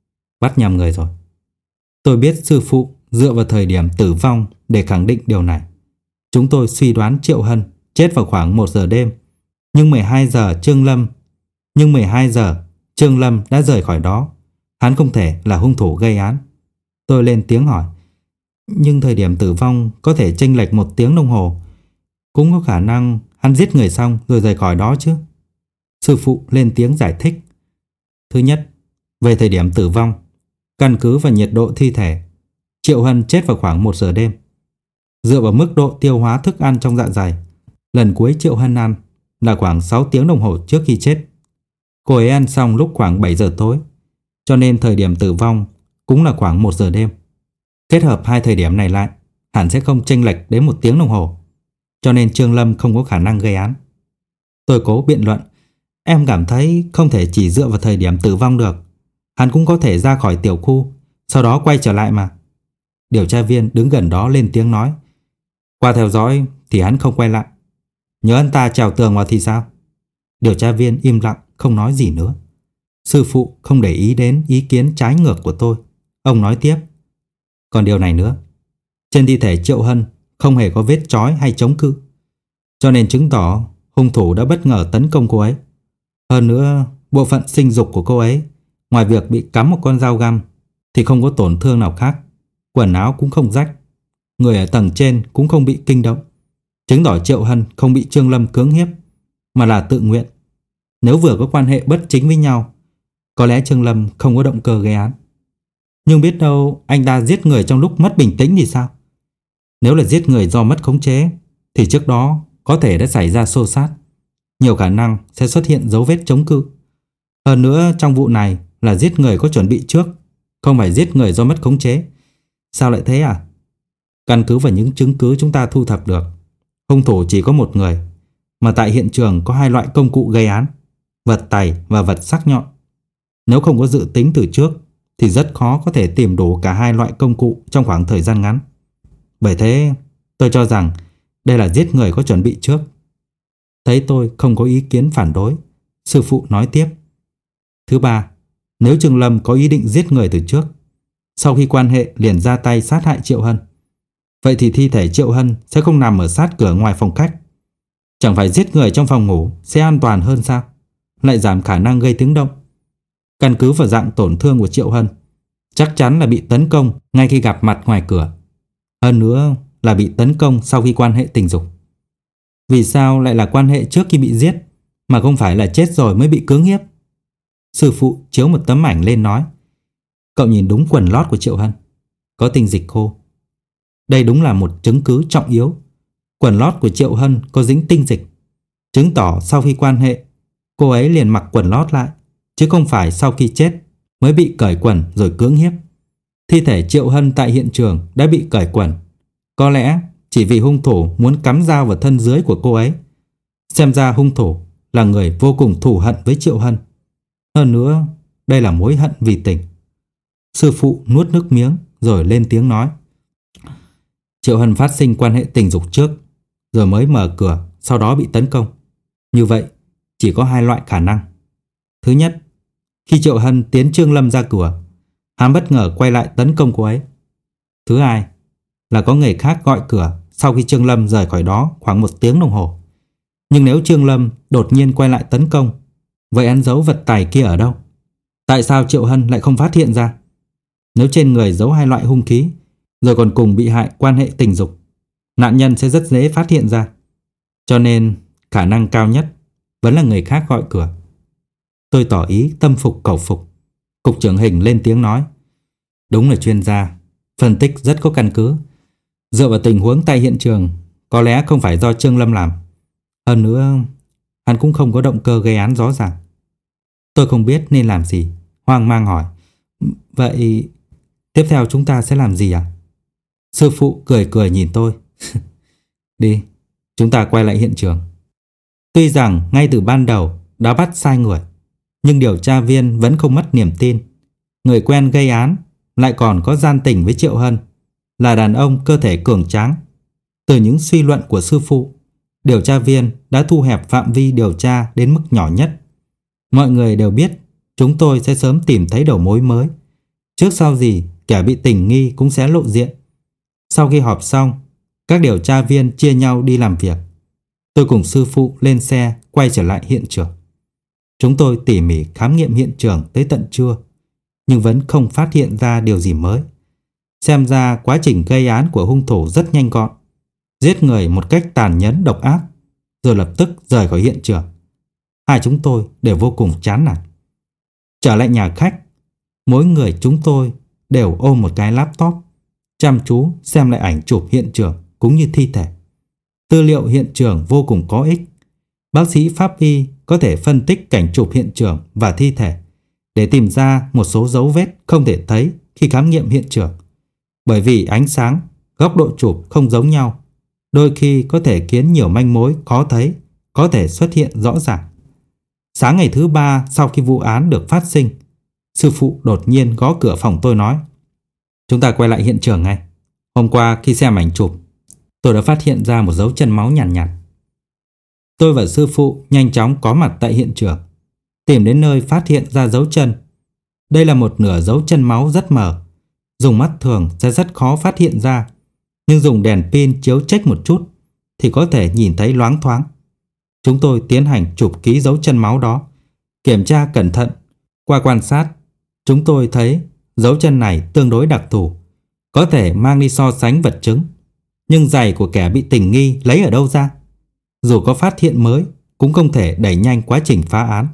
bắt nhầm người rồi. Tôi biết sư phụ dựa vào thời điểm tử vong để khẳng định điều này. Chúng tôi suy đoán Triệu Hân chết vào khoảng một giờ đêm, nhưng mười hai giờ Trương Lâm, nhưng mười hai giờ Trương Lâm đã rời khỏi đó. Hắn không thể là hung thủ gây án. Tôi lên tiếng hỏi, nhưng thời điểm tử vong có thể chênh lệch một tiếng đồng hồ, cũng có khả năng hắn giết người xong rồi rời khỏi đó chứ. Sư phụ lên tiếng giải thích. Thứ nhất, về thời điểm tử vong, căn cứ vào nhiệt độ thi thể, Triệu Hân chết vào khoảng một giờ đêm. Dựa vào mức độ tiêu hóa thức ăn trong dạ dày, lần cuối Triệu Hân ăn là khoảng sáu tiếng đồng hồ trước khi chết. Cô ấy ăn xong lúc khoảng bảy giờ tối, cho nên thời điểm tử vong cũng là khoảng một giờ đêm. Kết hợp hai thời điểm này lại, hẳn sẽ không chênh lệch đến một tiếng đồng hồ, cho nên Trương Lâm không có khả năng gây án. Tôi cố biện luận, em cảm thấy không thể chỉ dựa vào thời điểm tử vong được. Hắn cũng có thể ra khỏi tiểu khu, sau đó quay trở lại mà. Điều tra viên đứng gần đó lên tiếng nói, qua theo dõi thì hắn không quay lại. Nhớ anh ta trèo tường vào thì sao? Điều tra viên im lặng không nói gì nữa. Sư phụ không để ý đến ý kiến trái ngược của tôi. Ông nói tiếp, còn điều này nữa, trên thi thể Triệu Hân không hề có vết trói hay chống cự, cho nên chứng tỏ hung thủ đã bất ngờ tấn công cô ấy. Hơn nữa, bộ phận sinh dục của cô ấy, ngoài việc bị cắm một con dao găm thì không có tổn thương nào khác. Quần áo cũng không rách, người ở tầng trên cũng không bị kinh động, chứng tỏ Triệu Hân không bị Trương Lâm cưỡng hiếp, mà là tự nguyện. Nếu vừa có quan hệ bất chính với nhau, có lẽ Trương Lâm không có động cơ gây án. Nhưng biết đâu anh ta giết người trong lúc mất bình tĩnh thì sao? Nếu là giết người do mất khống chế thì trước đó có thể đã xảy ra xô xát, nhiều khả năng sẽ xuất hiện dấu vết chống cự. Hơn nữa trong vụ này là giết người có chuẩn bị trước, không phải giết người do mất khống chế. Sao lại thế à? Căn cứ vào những chứng cứ chúng ta thu thập được, hung thủ chỉ có một người, mà tại hiện trường có hai loại công cụ gây án, vật tày và vật sắc nhọn. Nếu không có dự tính từ trước thì rất khó có thể tìm đủ cả hai loại công cụ trong khoảng thời gian ngắn. Bởi thế tôi cho rằng đây là giết người có chuẩn bị trước. Thấy tôi không có ý kiến phản đối, sư phụ nói tiếp. Thứ ba, nếu Trương Lâm có ý định giết người từ trước, sau khi quan hệ liền ra tay sát hại Triệu Hân, vậy thì thi thể Triệu Hân sẽ không nằm ở sát cửa ngoài phòng khách. Chẳng phải giết người trong phòng ngủ sẽ an toàn hơn sao? Lại giảm khả năng gây tiếng động. Căn cứ vào dạng tổn thương của Triệu Hân, chắc chắn là bị tấn công ngay khi gặp mặt ngoài cửa. Hơn nữa là bị tấn công sau khi quan hệ tình dục. Vì sao lại là quan hệ trước khi bị giết, mà không phải là chết rồi mới bị cưỡng hiếp? Sư phụ chiếu một tấm ảnh lên nói, cậu nhìn đúng quần lót của Triệu Hân, có tinh dịch khô. Đây đúng là một chứng cứ trọng yếu. Quần lót của Triệu Hân có dính tinh dịch, chứng tỏ sau khi quan hệ, cô ấy liền mặc quần lót lại, chứ không phải sau khi chết mới bị cởi quần rồi cưỡng hiếp. Thi thể Triệu Hân tại hiện trường đã bị cởi quần, có lẽ chỉ vì hung thủ muốn cắm dao vào thân dưới của cô ấy. Xem ra hung thủ là người vô cùng thù hận với Triệu Hân. Hơn nữa, đây là mối hận vì tình. Sư phụ nuốt nước miếng rồi lên tiếng nói, Triệu Hân phát sinh quan hệ tình dục trước, rồi mới mở cửa, sau đó bị tấn công. Như vậy, chỉ có hai loại khả năng. Thứ nhất, khi Triệu Hân tiến Trương Lâm ra cửa, hắn bất ngờ quay lại tấn công cô ấy. Thứ hai, là có người khác gọi cửa sau khi Trương Lâm rời khỏi đó khoảng một tiếng đồng hồ. Nhưng nếu Trương Lâm đột nhiên quay lại tấn công, vậy hắn giấu vật tày kia ở đâu? Tại sao Triệu Hân lại không phát hiện ra? Nếu trên người giấu hai loại hung khí, rồi còn cùng bị hại quan hệ tình dục, nạn nhân sẽ rất dễ phát hiện ra. Cho nên khả năng cao nhất vẫn là người khác gọi cửa. Tôi tỏ ý tâm phục khẩu phục. Cục trưởng Hình lên tiếng nói, đúng là chuyên gia, phân tích rất có căn cứ. Dựa vào tình huống tại hiện trường, có lẽ không phải do Trương Lâm làm. Hơn nữa, hắn cũng không có động cơ gây án rõ ràng. Tôi không biết nên làm gì, hoang mang hỏi, vậy tiếp theo chúng ta sẽ làm gì à? Sư phụ cười cười nhìn tôi. Đi, chúng ta quay lại hiện trường. Tuy rằng ngay từ ban đầu đã bắt sai người, nhưng điều tra viên vẫn không mất niềm tin. Người quen gây án lại còn có gian tình với Triệu Hân, là đàn ông cơ thể cường tráng. Từ những suy luận của sư phụ, điều tra viên đã thu hẹp phạm vi điều tra đến mức nhỏ nhất. Mọi người đều biết chúng tôi sẽ sớm tìm thấy đầu mối mới. Trước sau gì kẻ bị tình nghi cũng sẽ lộ diện. Sau khi họp xong, các điều tra viên chia nhau đi làm việc. Tôi cùng sư phụ lên xe quay trở lại hiện trường. Chúng tôi tỉ mỉ khám nghiệm hiện trường tới tận trưa, nhưng vẫn không phát hiện ra điều gì mới. Xem ra quá trình gây án của hung thủ rất nhanh gọn, giết người một cách tàn nhẫn độc ác, rồi lập tức rời khỏi hiện trường. Hai chúng tôi đều vô cùng chán nản. Trở lại nhà khách, mỗi người chúng tôi đều ôm một cái laptop, chăm chú xem lại ảnh chụp hiện trường cũng như thi thể. Tư liệu hiện trường vô cùng có ích. Bác sĩ pháp y có thể phân tích cảnh chụp hiện trường và thi thể để tìm ra một số dấu vết không thể thấy khi khám nghiệm hiện trường. Bởi vì ánh sáng, góc độ chụp không giống nhau, đôi khi có thể khiến nhiều manh mối khó thấy có thể xuất hiện rõ ràng. Sáng ngày thứ ba sau khi vụ án được phát sinh, sư phụ đột nhiên gõ cửa phòng tôi nói: "Chúng ta quay lại hiện trường ngay. Hôm qua khi xem ảnh chụp, tôi đã phát hiện ra một dấu chân máu nhàn nhạt, nhạt." Tôi và sư phụ nhanh chóng có mặt tại hiện trường, tìm đến nơi phát hiện ra dấu chân. Đây là một nửa dấu chân máu rất mờ, dùng mắt thường sẽ rất khó phát hiện ra, nhưng dùng đèn pin chiếu chếch một chút thì có thể nhìn thấy loáng thoáng. Chúng tôi tiến hành chụp ký dấu chân máu đó, kiểm tra cẩn thận. Qua quan sát, chúng tôi thấy dấu chân này tương đối đặc thù, có thể mang đi so sánh vật chứng. Nhưng giày của kẻ bị tình nghi lấy ở đâu ra? Dù có phát hiện mới cũng không thể đẩy nhanh quá trình phá án.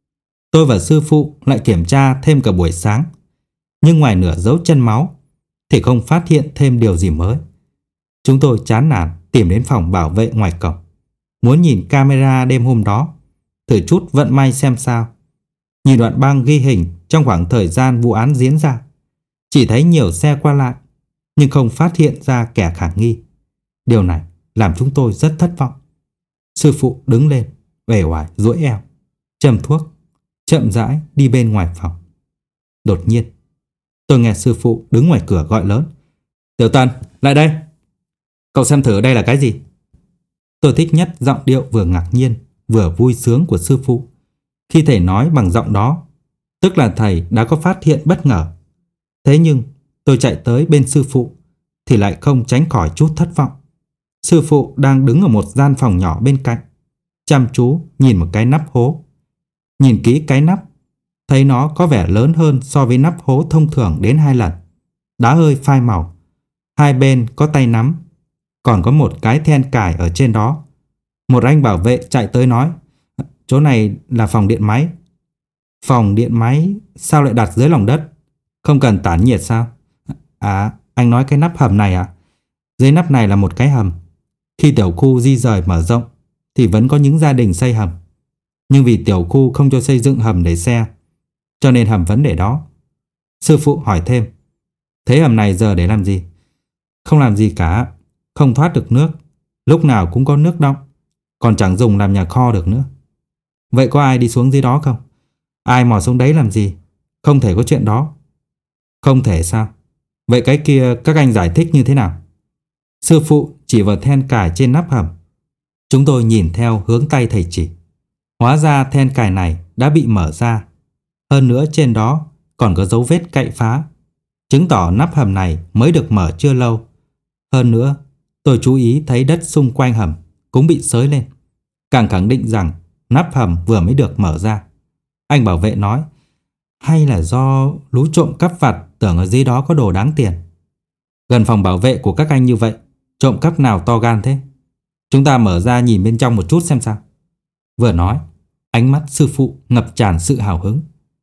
Tôi và sư phụ lại kiểm tra thêm cả buổi sáng, nhưng ngoài nửa dấu chân máu thì không phát hiện thêm điều gì mới. Chúng tôi chán nản tìm đến phòng bảo vệ ngoài cổng, muốn nhìn camera đêm hôm đó, thử chút vận may xem sao. Nhìn đoạn băng ghi hình trong khoảng thời gian vụ án diễn ra, chỉ thấy nhiều xe qua lại, nhưng không phát hiện ra kẻ khả nghi. Điều này làm chúng tôi rất thất vọng. Sư phụ đứng lên, uể oải duỗi eo, châm thuốc, chậm rãi đi bên ngoài phòng. Đột nhiên, tôi nghe sư phụ đứng ngoài cửa gọi lớn: "Tiểu Tần, lại đây! Cậu xem thử đây là cái gì?" Tôi thích nhất giọng điệu vừa ngạc nhiên vừa vui sướng của sư phụ. Khi thầy nói bằng giọng đó, tức là thầy đã có phát hiện bất ngờ. Thế nhưng tôi chạy tới bên sư phụ thì lại không tránh khỏi chút thất vọng. Sư phụ đang đứng ở một gian phòng nhỏ bên cạnh, chăm chú nhìn một cái nắp hố. Nhìn kỹ cái nắp, thấy nó có vẻ lớn hơn so với nắp hố thông thường đến hai lần. Đá hơi phai màu, hai bên có tay nắm, còn có một cái then cài ở trên đó. Một anh bảo vệ chạy tới nói: "Chỗ này là phòng điện máy." "Phòng điện máy sao lại đặt dưới lòng đất? Không cần tản nhiệt sao?" "À, anh nói cái nắp hầm này à? Dưới nắp này là một cái hầm. Khi tiểu khu di rời mở rộng thì vẫn có những gia đình xây hầm. Nhưng vì tiểu khu không cho xây dựng hầm để xe, cho nên hầm vẫn để đó." Sư phụ hỏi thêm: "Thế hầm này giờ để làm gì?" "Không làm gì cả, không thoát được nước, lúc nào cũng có nước đọng, còn chẳng dùng làm nhà kho được nữa." "Vậy có ai đi xuống dưới đó không? Ai mò xuống đấy làm gì? Không thể có chuyện đó." "Không thể sao? Vậy cái kia các anh giải thích như thế nào?" Sư phụ chỉ vào then cài trên nắp hầm. Chúng tôi nhìn theo hướng tay thầy chỉ. Hóa ra then cài này đã bị mở ra. Hơn nữa trên đó còn có dấu vết cậy phá, chứng tỏ nắp hầm này mới được mở chưa lâu. Hơn nữa, tôi chú ý thấy đất xung quanh hầm cũng bị xới lên, càng khẳng định rằng nắp hầm vừa mới được mở ra. Anh bảo vệ nói: "Hay là do lũ trộm cắp vặt tưởng ở dưới đó có đồ đáng tiền." "Gần phòng bảo vệ của các anh như vậy, trộm cắp nào to gan thế? Chúng ta mở ra nhìn bên trong một chút xem sao." Vừa nói, ánh mắt sư phụ ngập tràn sự hào hứng.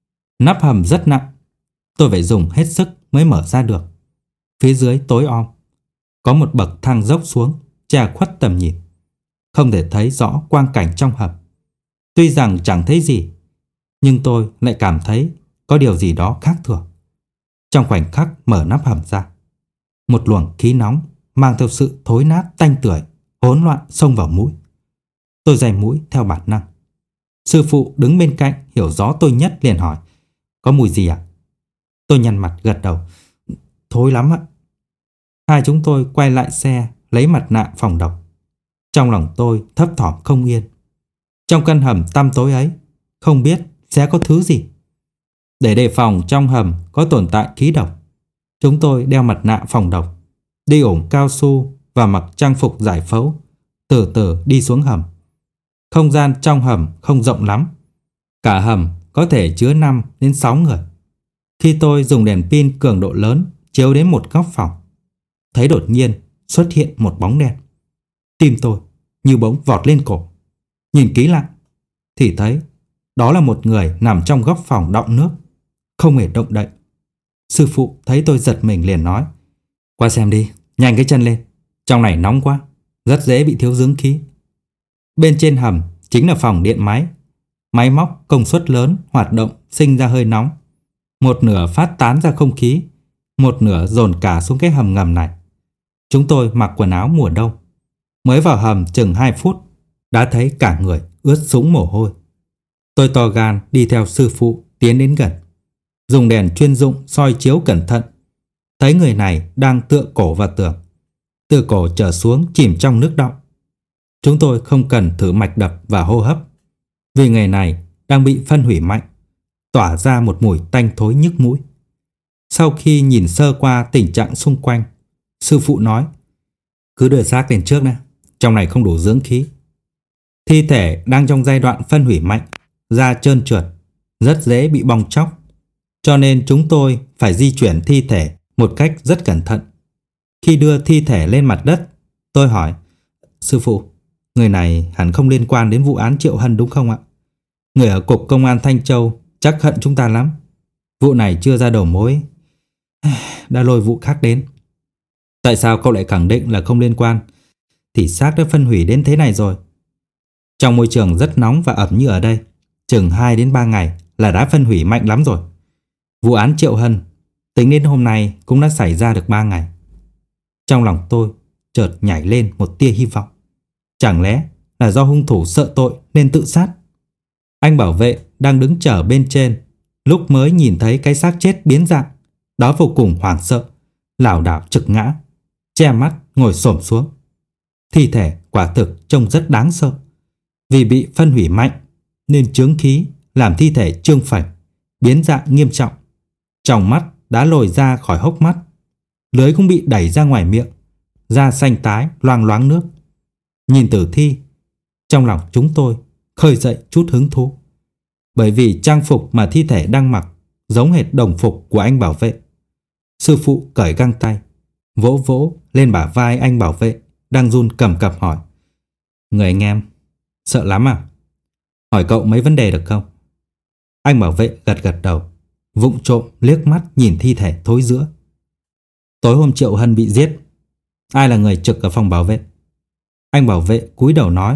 Nắp hầm rất nặng, tôi phải dùng hết sức mới mở ra được. Phía dưới tối om, có một bậc thang dốc xuống, che khuất tầm nhìn, không thể thấy rõ quang cảnh trong hầm. Tuy rằng chẳng thấy gì, nhưng tôi lại cảm thấy có điều gì đó khác thường. Trong khoảnh khắc mở nắp hầm ra, một luồng khí nóng mang theo sự thối nát tanh tưởi, hỗn loạn xông vào mũi. Tôi day mũi theo bản năng. Sư phụ đứng bên cạnh hiểu rõ tôi nhất liền hỏi: "Có mùi gì ạ?" Tôi nhăn mặt gật đầu: "Thối lắm ạ." Hai chúng tôi quay lại xe lấy mặt nạ phòng độc. Trong lòng tôi thấp thỏm không yên. Trong căn hầm tăm tối ấy, không biết sẽ có thứ gì. Để đề phòng trong hầm có tồn tại khí độc, chúng tôi đeo mặt nạ phòng độc, đi ủng cao su và mặc trang phục giải phẫu, từ từ đi xuống hầm. Không gian trong hầm không rộng lắm. Cả hầm có thể chứa năm đến sáu người. Khi tôi dùng đèn pin cường độ lớn chiếu đến một góc phòng, thấy đột nhiên xuất hiện một bóng đen. Tim tôi như bỗng vọt lên cổ. Nhìn kỹ lại thì thấy đó là một người nằm trong góc phòng đọng nước, không hề động đậy. Sư phụ thấy tôi giật mình liền nói: "Qua xem đi, nhanh cái chân lên, trong này nóng quá, rất dễ bị thiếu dưỡng khí." Bên trên hầm chính là phòng điện máy. Máy móc công suất lớn hoạt động sinh ra hơi nóng. Một nửa phát tán ra không khí, một nửa dồn cả xuống cái hầm ngầm này. Chúng tôi mặc quần áo mùa đông. Mới vào hầm chừng hai phút đã thấy cả người ướt sũng mồ hôi. Tôi to gan đi theo sư phụ tiến đến gần, dùng đèn chuyên dụng soi chiếu cẩn thận. Thấy người này đang tựa cổ vào tường, từ cổ trở xuống chìm trong nước đọng. Chúng tôi không cần thử mạch đập và hô hấp, vì người này đang bị phân hủy mạnh, tỏa ra một mùi tanh thối nhức mũi. Sau khi nhìn sơ qua tình trạng xung quanh, sư phụ nói: "Cứ đưa xác lên trước đã, trong này không đủ dưỡng khí." Thi thể đang trong giai đoạn phân hủy mạnh, da trơn trượt, rất dễ bị bong tróc, cho nên chúng tôi phải di chuyển thi thể một cách rất cẩn thận. Khi đưa thi thể lên mặt đất, tôi hỏi: "Sư phụ, người này hẳn không liên quan đến vụ án Triệu Hân đúng không ạ? Người ở cục công an Thanh Châu chắc hận chúng ta lắm. Vụ này chưa ra đầu mối, đã lôi vụ khác đến." "Tại sao cậu lại khẳng định là không liên quan? Thì xác đã phân hủy đến thế này rồi. Trong môi trường rất nóng và ẩm như ở đây, chừng hai đến ba ngày là đã phân hủy mạnh lắm rồi. Vụ án Triệu Hân tính đến hôm nay cũng đã xảy ra được ba ngày." Trong lòng tôi chợt nhảy lên một tia hy vọng. Chẳng lẽ là do hung thủ sợ tội nên tự sát? Anh bảo vệ đang đứng chờ bên trên, lúc mới nhìn thấy cái xác chết biến dạng đó vô cùng hoảng sợ, lảo đảo trực ngã, che mắt ngồi xổm xuống. Thi thể quả thực trông rất đáng sợ. Vì bị phân hủy mạnh nên chướng khí làm thi thể trương phành, biến dạng nghiêm trọng. Tròng mắt đã lồi ra khỏi hốc mắt, lưới cũng bị đẩy ra ngoài miệng, da xanh tái loang loáng nước. Nhìn tử thi, trong lòng chúng tôi khơi dậy chút hứng thú, bởi vì trang phục mà thi thể đang mặc giống hệt đồng phục của anh bảo vệ. Sư phụ cởi găng tay, vỗ vỗ lên bả vai anh bảo vệ đang run cầm cập hỏi: "Người anh em sợ lắm à? Hỏi cậu mấy vấn đề được không?" Anh bảo vệ gật gật đầu, vụng trộm liếc mắt nhìn thi thể thối rữa. "Tối hôm Triệu Hân bị giết, ai là người trực ở phòng bảo vệ?" Anh bảo vệ cúi đầu nói: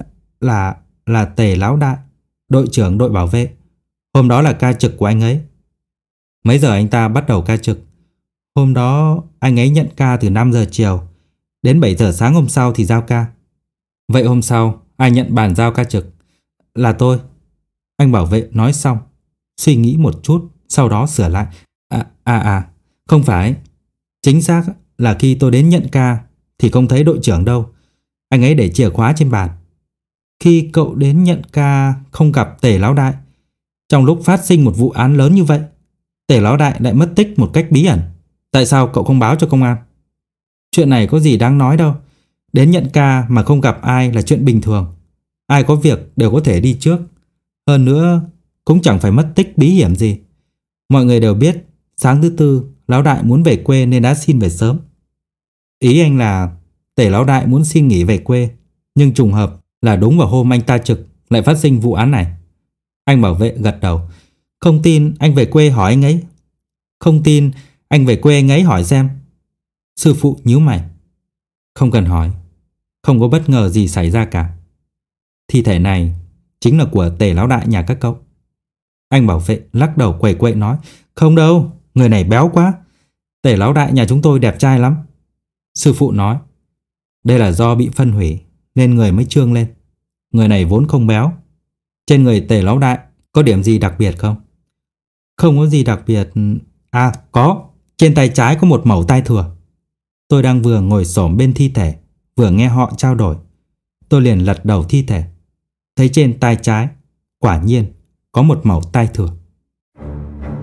Là là Tề Lão Đại, đội trưởng đội bảo vệ. Hôm đó là ca trực của anh ấy." "Mấy giờ anh ta bắt đầu ca trực?" "Hôm đó anh ấy nhận ca từ năm giờ chiều, đến bảy giờ sáng hôm sau thì giao ca." "Vậy hôm sau ai nhận bàn giao ca trực?" "Là tôi." Anh bảo vệ nói xong, suy nghĩ một chút, sau đó sửa lại: À à à, không phải. Chính xác là khi tôi đến nhận ca thì không thấy đội trưởng đâu. Anh ấy để chìa khóa trên bàn. Khi cậu đến nhận ca không gặp Tề Lão Đại. Trong lúc phát sinh một vụ án lớn như vậy, Tề Lão Đại lại mất tích một cách bí ẩn. Tại sao cậu không báo cho công an?" "Chuyện này có gì đáng nói đâu. Đến nhận ca mà không gặp ai là chuyện bình thường. Ai có việc đều có thể đi trước. Hơn nữa cũng chẳng phải mất tích bí hiểm gì. Mọi người đều biết sáng thứ tư Lão Đại muốn về quê nên đã xin về sớm." "Ý anh là Tề Lão Đại muốn xin nghỉ về quê, nhưng trùng hợp là đúng vào hôm anh ta trực lại phát sinh vụ án này." Anh bảo vệ gật đầu. "Không tin anh về quê hỏi anh ấy." "Không tin anh về quê anh ấy hỏi xem." Sư phụ nhíu mày. "Không cần hỏi, không có bất ngờ gì xảy ra cả. Thi thể này chính là của Tề Lão Đại nhà các cậu." Anh bảo vệ lắc đầu quẩy quậy nói: "Không đâu, người này béo quá. Tề Lão Đại nhà chúng tôi đẹp trai lắm." Sư phụ nói: "Đây là do bị phân hủy nên người mới trương lên. Người này vốn không béo. Trên người Tề Lão Đại có điểm gì đặc biệt không?" "Không có gì đặc biệt. À có, trên tay trái có một mẩu tai thừa." Tôi đang vừa ngồi xổm bên thi thể, vừa nghe họ trao đổi. Tôi liền lật đầu thi thể, thấy trên tay trái quả nhiên có một mẩu tai thừa.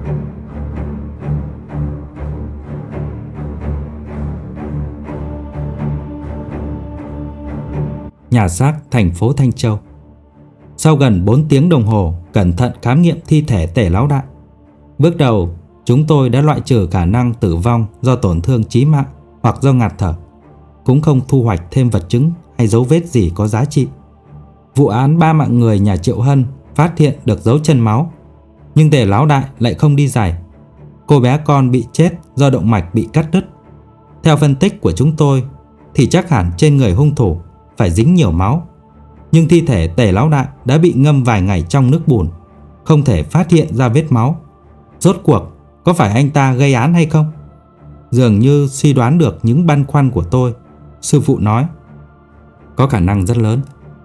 nhà xác thành phố Thanh Châu. Sau gần bốn tiếng đồng hồ cẩn thận khám nghiệm thi thể Tề Lão Đại, bước đầu chúng tôi đã loại trừ khả năng tử vong do tổn thương chí mạng hoặc do ngạt thở, cũng không thu hoạch thêm vật chứng hay dấu vết gì có giá trị. Vụ án ba mạng người nhà Triệu Hân phát hiện được dấu chân máu, nhưng Tề Lão Đại lại không đi giày. Cô bé con bị chết do động mạch bị cắt đứt. Theo phân tích của chúng tôi thì chắc hẳn trên người hung thủ phải dính nhiều máu, nhưng thi thể Tề Lão Đại đã bị ngâm vài ngày trong nước bùn, không thể phát hiện ra vết máu. Rốt cuộc có phải anh ta gây án hay không? Dường như suy đoán được những băn khoăn của tôi, sư phụ nói: có khả năng rất lớn.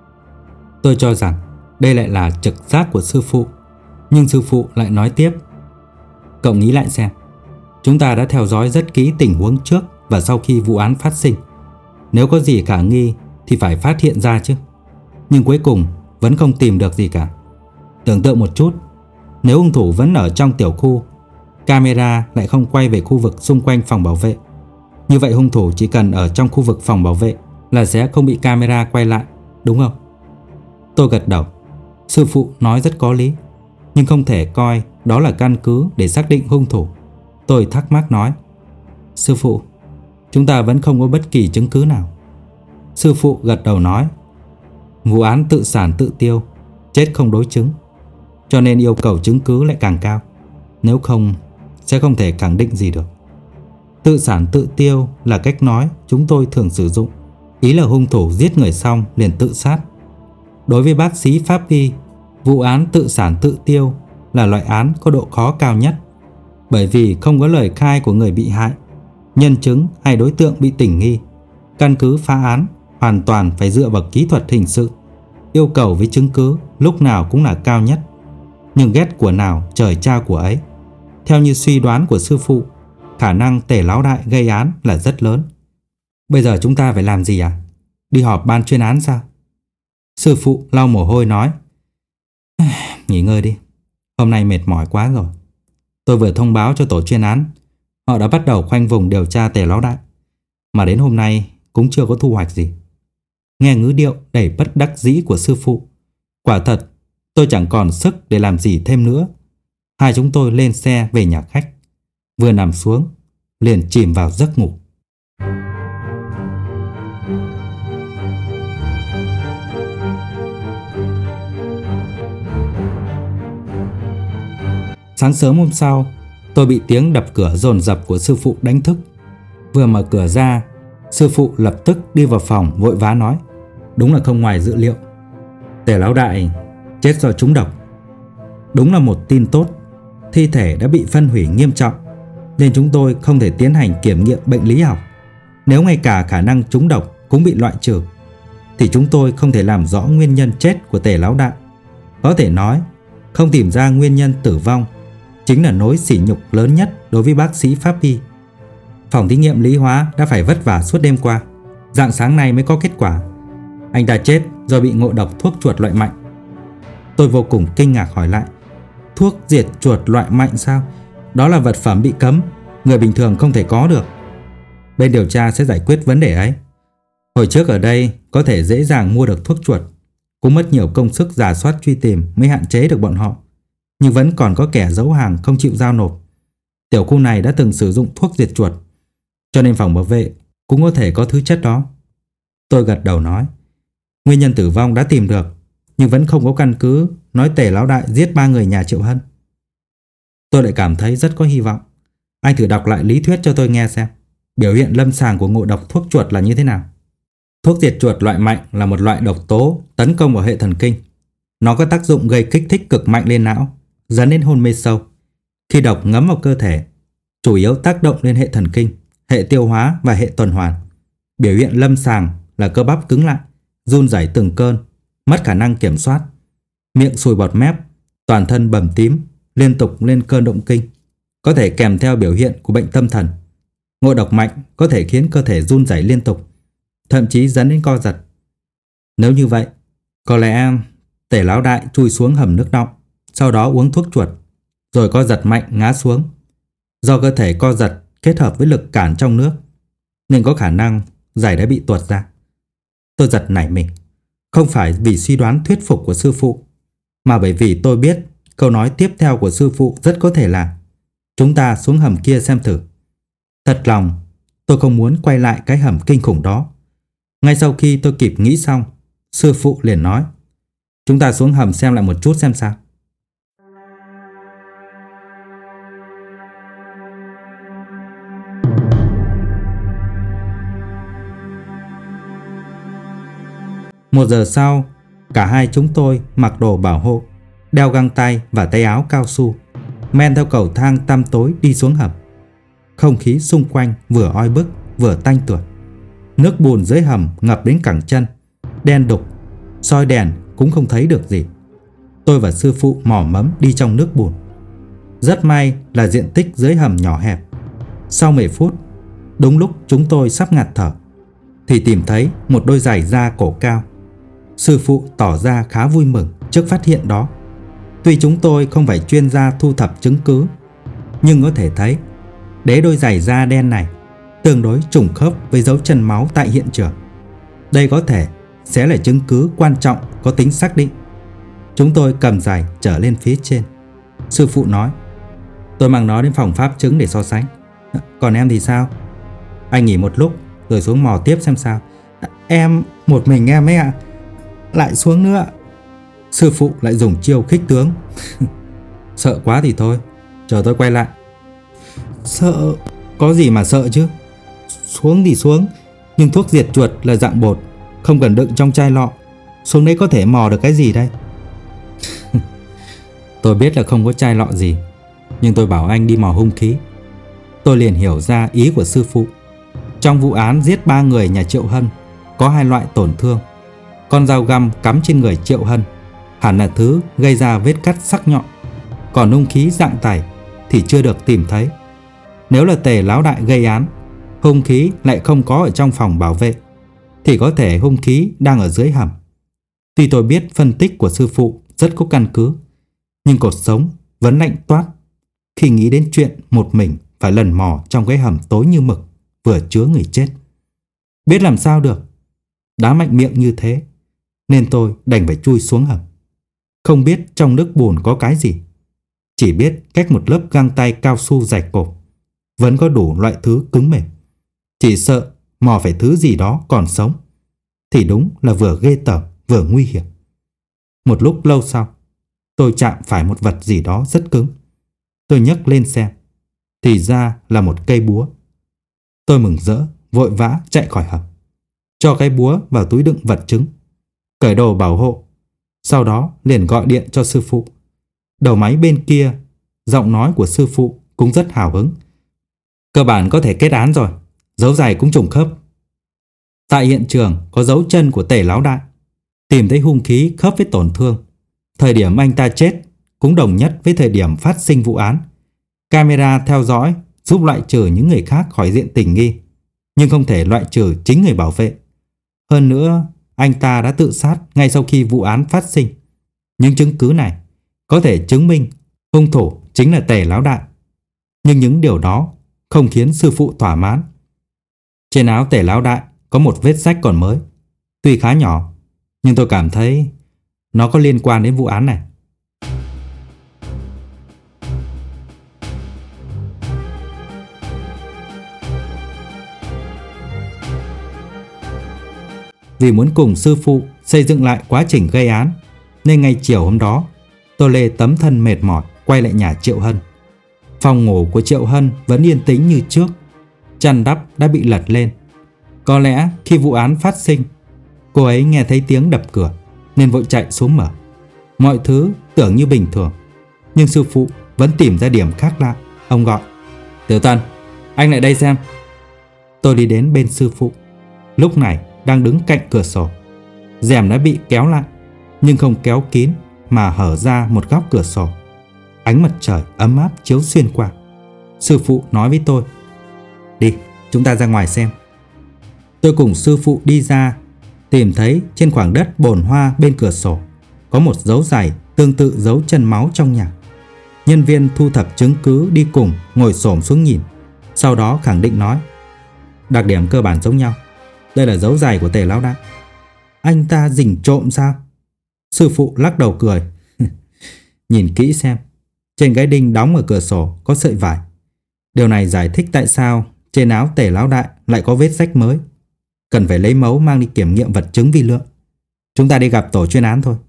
Tôi cho rằng đây lại là trực giác của sư phụ, nhưng sư phụ lại nói tiếp: cậu nghĩ lại xem, chúng ta đã theo dõi rất kỹ tình huống trước và sau khi vụ án phát sinh. Nếu có gì khả nghi thì phải phát hiện ra chứ. Nhưng cuối cùng vẫn không tìm được gì cả. Tưởng tượng một chút, nếu hung thủ vẫn ở trong tiểu khu, camera lại không quay về khu vực xung quanh phòng bảo vệ, như vậy hung thủ chỉ cần ở trong khu vực phòng bảo vệ là sẽ không bị camera quay lại, đúng không? Tôi gật đầu. Sư phụ nói rất có lý, nhưng không thể coi đó là căn cứ để xác định hung thủ. Tôi thắc mắc nói: sư phụ, chúng ta vẫn không có bất kỳ chứng cứ nào. Sư phụ gật đầu nói: vụ án tự sản tự tiêu, chết không đối chứng, cho nên yêu cầu chứng cứ lại càng cao. Nếu không sẽ không thể khẳng định gì được. Tự sản tự tiêu là cách nói chúng tôi thường sử dụng, ý là hung thủ giết người xong liền tự sát. Đối với bác sĩ pháp y, vụ án tự sản tự tiêu là loại án có độ khó cao nhất, bởi vì không có lời khai của người bị hại, nhân chứng hay đối tượng bị tình nghi. Căn cứ phá án hoàn toàn phải dựa vào kỹ thuật hình sự, yêu cầu với chứng cứ lúc nào cũng là cao nhất. Nhưng ghét của nào trời trao của ấy. Theo như suy đoán của sư phụ, khả năng Tề Lão Đại gây án là rất lớn. Bây giờ chúng ta phải làm gì à? Đi họp ban chuyên án sao? Sư phụ lau mồ hôi nói: nghỉ ngơi đi, hôm nay mệt mỏi quá rồi. Tôi vừa thông báo cho tổ chuyên án, họ đã bắt đầu khoanh vùng điều tra Tề Lão Đại, mà đến hôm nay cũng chưa có thu hoạch gì. Nghe ngữ điệu đầy bất đắc dĩ của sư phụ, quả thật tôi chẳng còn sức để làm gì thêm nữa. Hai chúng tôi lên xe về nhà khách, vừa nằm xuống liền chìm vào giấc ngủ. Sáng sớm hôm sau, tôi bị tiếng đập cửa dồn dập của sư phụ đánh thức. Vừa mở cửa ra, sư phụ lập tức đi vào phòng vội vã nói: đúng là không ngoài dự liệu, Tề Lão Đại chết do trúng độc. Đúng là một tin tốt. Thi thể đã bị phân hủy nghiêm trọng, nên chúng tôi không thể tiến hành kiểm nghiệm bệnh lý học. Nếu ngay cả khả năng trúng độc cũng bị loại trừ, thì chúng tôi không thể làm rõ nguyên nhân chết của Tề Lão Đại. Có thể nói, không tìm ra nguyên nhân tử vong chính là nỗi sỉ nhục lớn nhất đối với bác sĩ pháp y. Phòng thí nghiệm lý hóa đã phải vất vả suốt đêm qua, rạng sáng nay mới có kết quả. Anh ta chết do bị ngộ độc thuốc chuột loại mạnh. Tôi vô cùng kinh ngạc hỏi lại: thuốc diệt chuột loại mạnh sao? Đó là vật phẩm bị cấm, người bình thường không thể có được. Bên điều tra sẽ giải quyết vấn đề ấy. Hồi trước ở đây có thể dễ dàng mua được thuốc chuột, cũng mất nhiều công sức rà soát truy tìm mới hạn chế được bọn họ. Nhưng vẫn còn có kẻ giấu hàng không chịu giao nộp. Tiểu khu này đã từng sử dụng thuốc diệt chuột, cho nên phòng bảo vệ cũng có thể có thứ chất đó. Tôi gật đầu nói: nguyên nhân tử vong đã tìm được, nhưng vẫn không có căn cứ nói Tề Lão Đại giết ba người nhà Triệu Hân. Tôi lại cảm thấy rất có hy vọng. Anh thử đọc lại lý thuyết cho tôi nghe xem, biểu hiện lâm sàng của ngộ độc thuốc chuột là như thế nào. Thuốc diệt chuột loại mạnh là một loại độc tố tấn công vào hệ thần kinh. Nó có tác dụng gây kích thích cực mạnh lên não, dẫn đến hôn mê sâu. Khi độc ngấm vào cơ thể, chủ yếu tác động lên hệ thần kinh, hệ tiêu hóa và hệ tuần hoàn. Biểu hiện lâm sàng là cơ bắp cứng lại, run rẩy từng cơn, mất khả năng kiểm soát, miệng sùi bọt mép, toàn thân bầm tím, liên tục lên cơn động kinh. Có thể kèm theo biểu hiện của bệnh tâm thần. Ngộ độc mạnh có thể khiến cơ thể run rẩy liên tục, thậm chí dẫn đến co giật. Nếu như vậy, có lẽ Tề Lão Đại chui xuống hầm nước đọng, sau đó uống thuốc chuột, rồi co giật mạnh ngã xuống. Do cơ thể co giật kết hợp với lực cản trong nước, nên có khả năng giày đã bị tuột ra. Tôi giật nảy mình. Không phải vì suy đoán thuyết phục của sư phụ, mà bởi vì tôi biết câu nói tiếp theo của sư phụ rất có thể là chúng ta xuống hầm kia xem thử. Thật lòng, tôi không muốn quay lại cái hầm kinh khủng đó. Ngay sau khi tôi kịp nghĩ xong, sư phụ liền nói, chúng ta xuống hầm xem lại một chút xem sao. Một giờ sau, cả hai chúng tôi mặc đồ bảo hộ, đeo găng tay và tay áo cao su, men theo cầu thang tăm tối đi xuống hầm. Không khí xung quanh vừa oi bức vừa tanh tưởi. Nước bùn dưới hầm ngập đến cẳng chân, đen đục, soi đèn cũng không thấy được gì. Tôi và sư phụ mò mẫm đi trong nước bùn. Rất may là diện tích dưới hầm nhỏ hẹp. Sau mười phút, đúng lúc chúng tôi sắp ngạt thở, thì tìm thấy một đôi giày da cổ cao. Sư phụ tỏ ra khá vui mừng trước phát hiện đó. Tuy chúng tôi không phải chuyên gia thu thập chứng cứ, nhưng có thể thấy đế đôi giày da đen này tương đối trùng khớp với dấu chân máu tại hiện trường. Đây có thể sẽ là chứng cứ quan trọng có tính xác định. Chúng tôi cầm giày trở lên phía trên. Sư phụ nói, tôi mang nó đến phòng pháp chứng để so sánh. Còn em thì sao? Anh nghỉ một lúc rồi xuống mò tiếp xem sao. Em, một mình em ấy ạ. Lại xuống nữa. Sư phụ lại dùng chiêu khích tướng. Sợ quá thì thôi, chờ tôi quay lại. Sợ? Có gì mà sợ chứ. Xuống thì xuống, nhưng thuốc diệt chuột là dạng bột, không cần đựng trong chai lọ. Xuống đấy có thể mò được cái gì đây? Tôi biết là không có chai lọ gì, nhưng tôi bảo anh đi mò hung khí. Tôi liền hiểu ra ý của sư phụ. Trong vụ án giết ba người nhà Triệu Hân, có hai loại tổn thương. Con dao găm cắm trên người Triệu Hân hẳn là thứ gây ra vết cắt sắc nhọn, còn hung khí dạng tẩy thì chưa được tìm thấy. Nếu là Tề lão đại gây án, hung khí lại không có ở trong phòng bảo vệ, thì có thể hung khí đang ở dưới hầm. Tuy tôi biết phân tích của sư phụ rất có căn cứ, nhưng cột sống vẫn lạnh toát khi nghĩ đến chuyện một mình phải lần mò trong cái hầm tối như mực vừa chứa người chết. Biết làm sao được, đã mạnh miệng như thế nên tôi đành phải chui xuống hầm. Không biết trong nước bùn có cái gì, chỉ biết cách một lớp găng tay cao su dày cộp vẫn có đủ loại thứ cứng mềm. Chỉ sợ mò phải thứ gì đó còn sống, thì đúng là vừa ghê tởm vừa nguy hiểm. Một lúc lâu sau, tôi chạm phải một vật gì đó rất cứng. Tôi nhấc lên xem, thì ra là một cây búa. Tôi mừng rỡ, vội vã chạy khỏi hầm, cho cái búa vào túi đựng vật chứng, cởi đồ bảo hộ. Sau đó liền gọi điện cho sư phụ. Đầu máy bên kia, giọng nói của sư phụ cũng rất hào hứng. Cơ bản có thể kết án rồi, dấu giày cũng trùng khớp. Tại hiện trường có dấu chân của Tề lão đại, tìm thấy hung khí khớp với tổn thương. Thời điểm anh ta chết cũng đồng nhất với thời điểm phát sinh vụ án. Camera theo dõi giúp loại trừ những người khác khỏi diện tình nghi, nhưng không thể loại trừ chính người bảo vệ. Hơn nữa, anh ta đã tự sát ngay sau khi vụ án phát sinh. Những chứng cứ này có thể chứng minh hung thủ chính là Tề lão đại. Nhưng những điều đó không khiến sư phụ thỏa mãn. Trên áo Tề lão đại có một vết rách còn mới. Tuy khá nhỏ, nhưng tôi cảm thấy nó có liên quan đến vụ án này. Vì muốn cùng sư phụ xây dựng lại quá trình gây án, nên ngay chiều hôm đó, tôi lê tấm thân mệt mỏi quay lại nhà Triệu Hân. Phòng ngủ của Triệu Hân vẫn yên tĩnh như trước. Chăn đắp đã bị lật lên. Có lẽ khi vụ án phát sinh, cô ấy nghe thấy tiếng đập cửa nên vội chạy xuống mở. Mọi thứ tưởng như bình thường, nhưng sư phụ vẫn tìm ra điểm khác lạ. Ông gọi, Tiểu Tần, anh lại đây xem. Tôi đi đến bên sư phụ. Lúc này đang đứng cạnh cửa sổ. Rèm đã bị kéo lại, nhưng không kéo kín mà hở ra một góc cửa sổ. Ánh mặt trời ấm áp chiếu xuyên qua. Sư phụ nói với tôi, đi, chúng ta ra ngoài xem. Tôi cùng sư phụ đi ra, tìm thấy trên khoảng đất bồn hoa bên cửa sổ có một dấu giày tương tự dấu chân máu trong nhà. Nhân viên thu thập chứng cứ đi cùng ngồi xổm xuống nhìn, sau đó khẳng định nói, đặc điểm cơ bản giống nhau. Đây là dấu giày của Tề lão đại. anh ta rình trộm sao? Sư phụ lắc đầu cười. Nhìn kỹ xem, trên cái đinh đóng ở cửa sổ có sợi vải. Điều này giải thích tại sao trên áo Tề lão đại lại có vết rách mới. Cần phải lấy mẫu mang đi kiểm nghiệm vật chứng vi lượng. Chúng ta đi gặp tổ chuyên án thôi.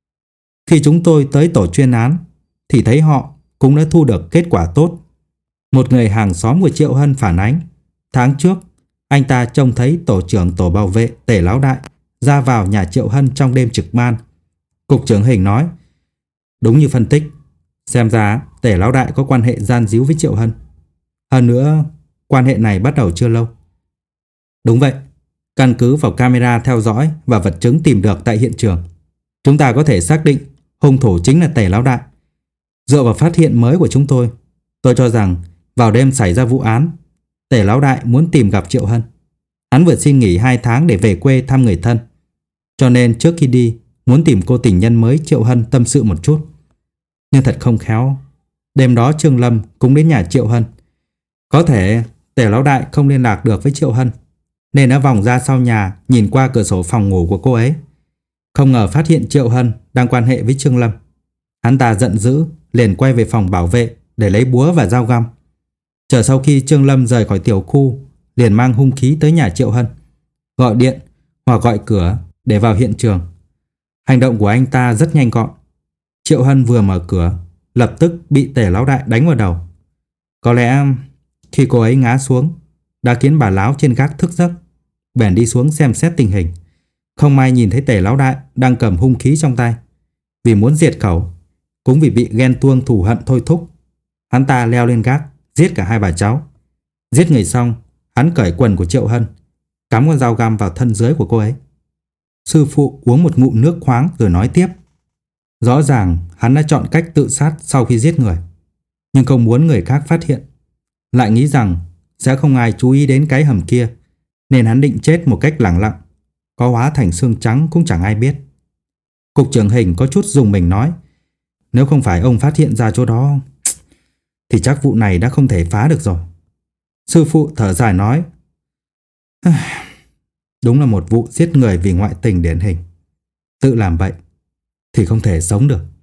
Khi chúng tôi tới tổ chuyên án thì thấy họ cũng đã thu được kết quả tốt. Một người hàng xóm của Triệu Hân phản ánh, tháng trước anh ta trông thấy tổ trưởng tổ bảo vệ Tề lão đại ra vào nhà Triệu Hân trong đêm trực ban. Cục trưởng Hình nói, đúng như phân tích, xem ra Tề lão đại có quan hệ gian díu với Triệu Hân. Hơn nữa, quan hệ này bắt đầu chưa lâu. Đúng vậy, căn cứ vào camera theo dõi và vật chứng tìm được tại hiện trường, chúng ta có thể xác định hung thủ chính là Tề lão đại. Dựa vào phát hiện mới của chúng tôi, tôi cho rằng vào đêm xảy ra vụ án, Tề lão đại muốn tìm gặp Triệu Hân. Hắn vừa xin nghỉ hai tháng để về quê thăm người thân, cho nên trước khi đi muốn tìm cô tình nhân mới Triệu Hân tâm sự một chút. Nhưng thật không khéo, đêm đó Trương Lâm cũng đến nhà Triệu Hân. Có thể Tề lão đại không liên lạc được với Triệu Hân nên đã vòng ra sau nhà nhìn qua cửa sổ phòng ngủ của cô ấy. Không ngờ phát hiện Triệu Hân đang quan hệ với Trương Lâm. Hắn ta giận dữ liền quay về phòng bảo vệ để lấy búa và dao găm. Chờ sau khi Trương Lâm rời khỏi tiểu khu, liền mang hung khí tới nhà Triệu Hân, gọi điện hoặc gọi cửa để vào hiện trường. Hành động của anh ta rất nhanh gọn. Triệu Hân vừa mở cửa, lập tức bị Tề lão đại đánh vào đầu. Có lẽ khi cô ấy ngã xuống đã khiến bà lão trên gác thức giấc, bèn đi xuống xem xét tình hình. Không may nhìn thấy Tề lão đại đang cầm hung khí trong tay. Vì muốn diệt khẩu, cũng vì bị ghen tuông thù hận thôi thúc, hắn ta leo lên gác giết cả hai bà cháu. Giết người xong, hắn cởi quần của Triệu Hân, cắm con dao găm vào thân dưới của cô ấy. Sư phụ uống một ngụm nước khoáng rồi nói tiếp. Rõ ràng hắn đã chọn cách tự sát sau khi giết người, nhưng không muốn người khác phát hiện, lại nghĩ rằng sẽ không ai chú ý đến cái hầm kia, nên hắn định chết một cách lẳng lặng, có hóa thành xương trắng cũng chẳng ai biết. Cục trưởng Hình có chút dùng mình nói, nếu không phải ông phát hiện ra chỗ đó thì chắc vụ này đã không thể phá được rồi. Sư phụ thở dài nói, đúng là một vụ giết người vì ngoại tình điển hình. Tự làm vậy thì không thể sống được.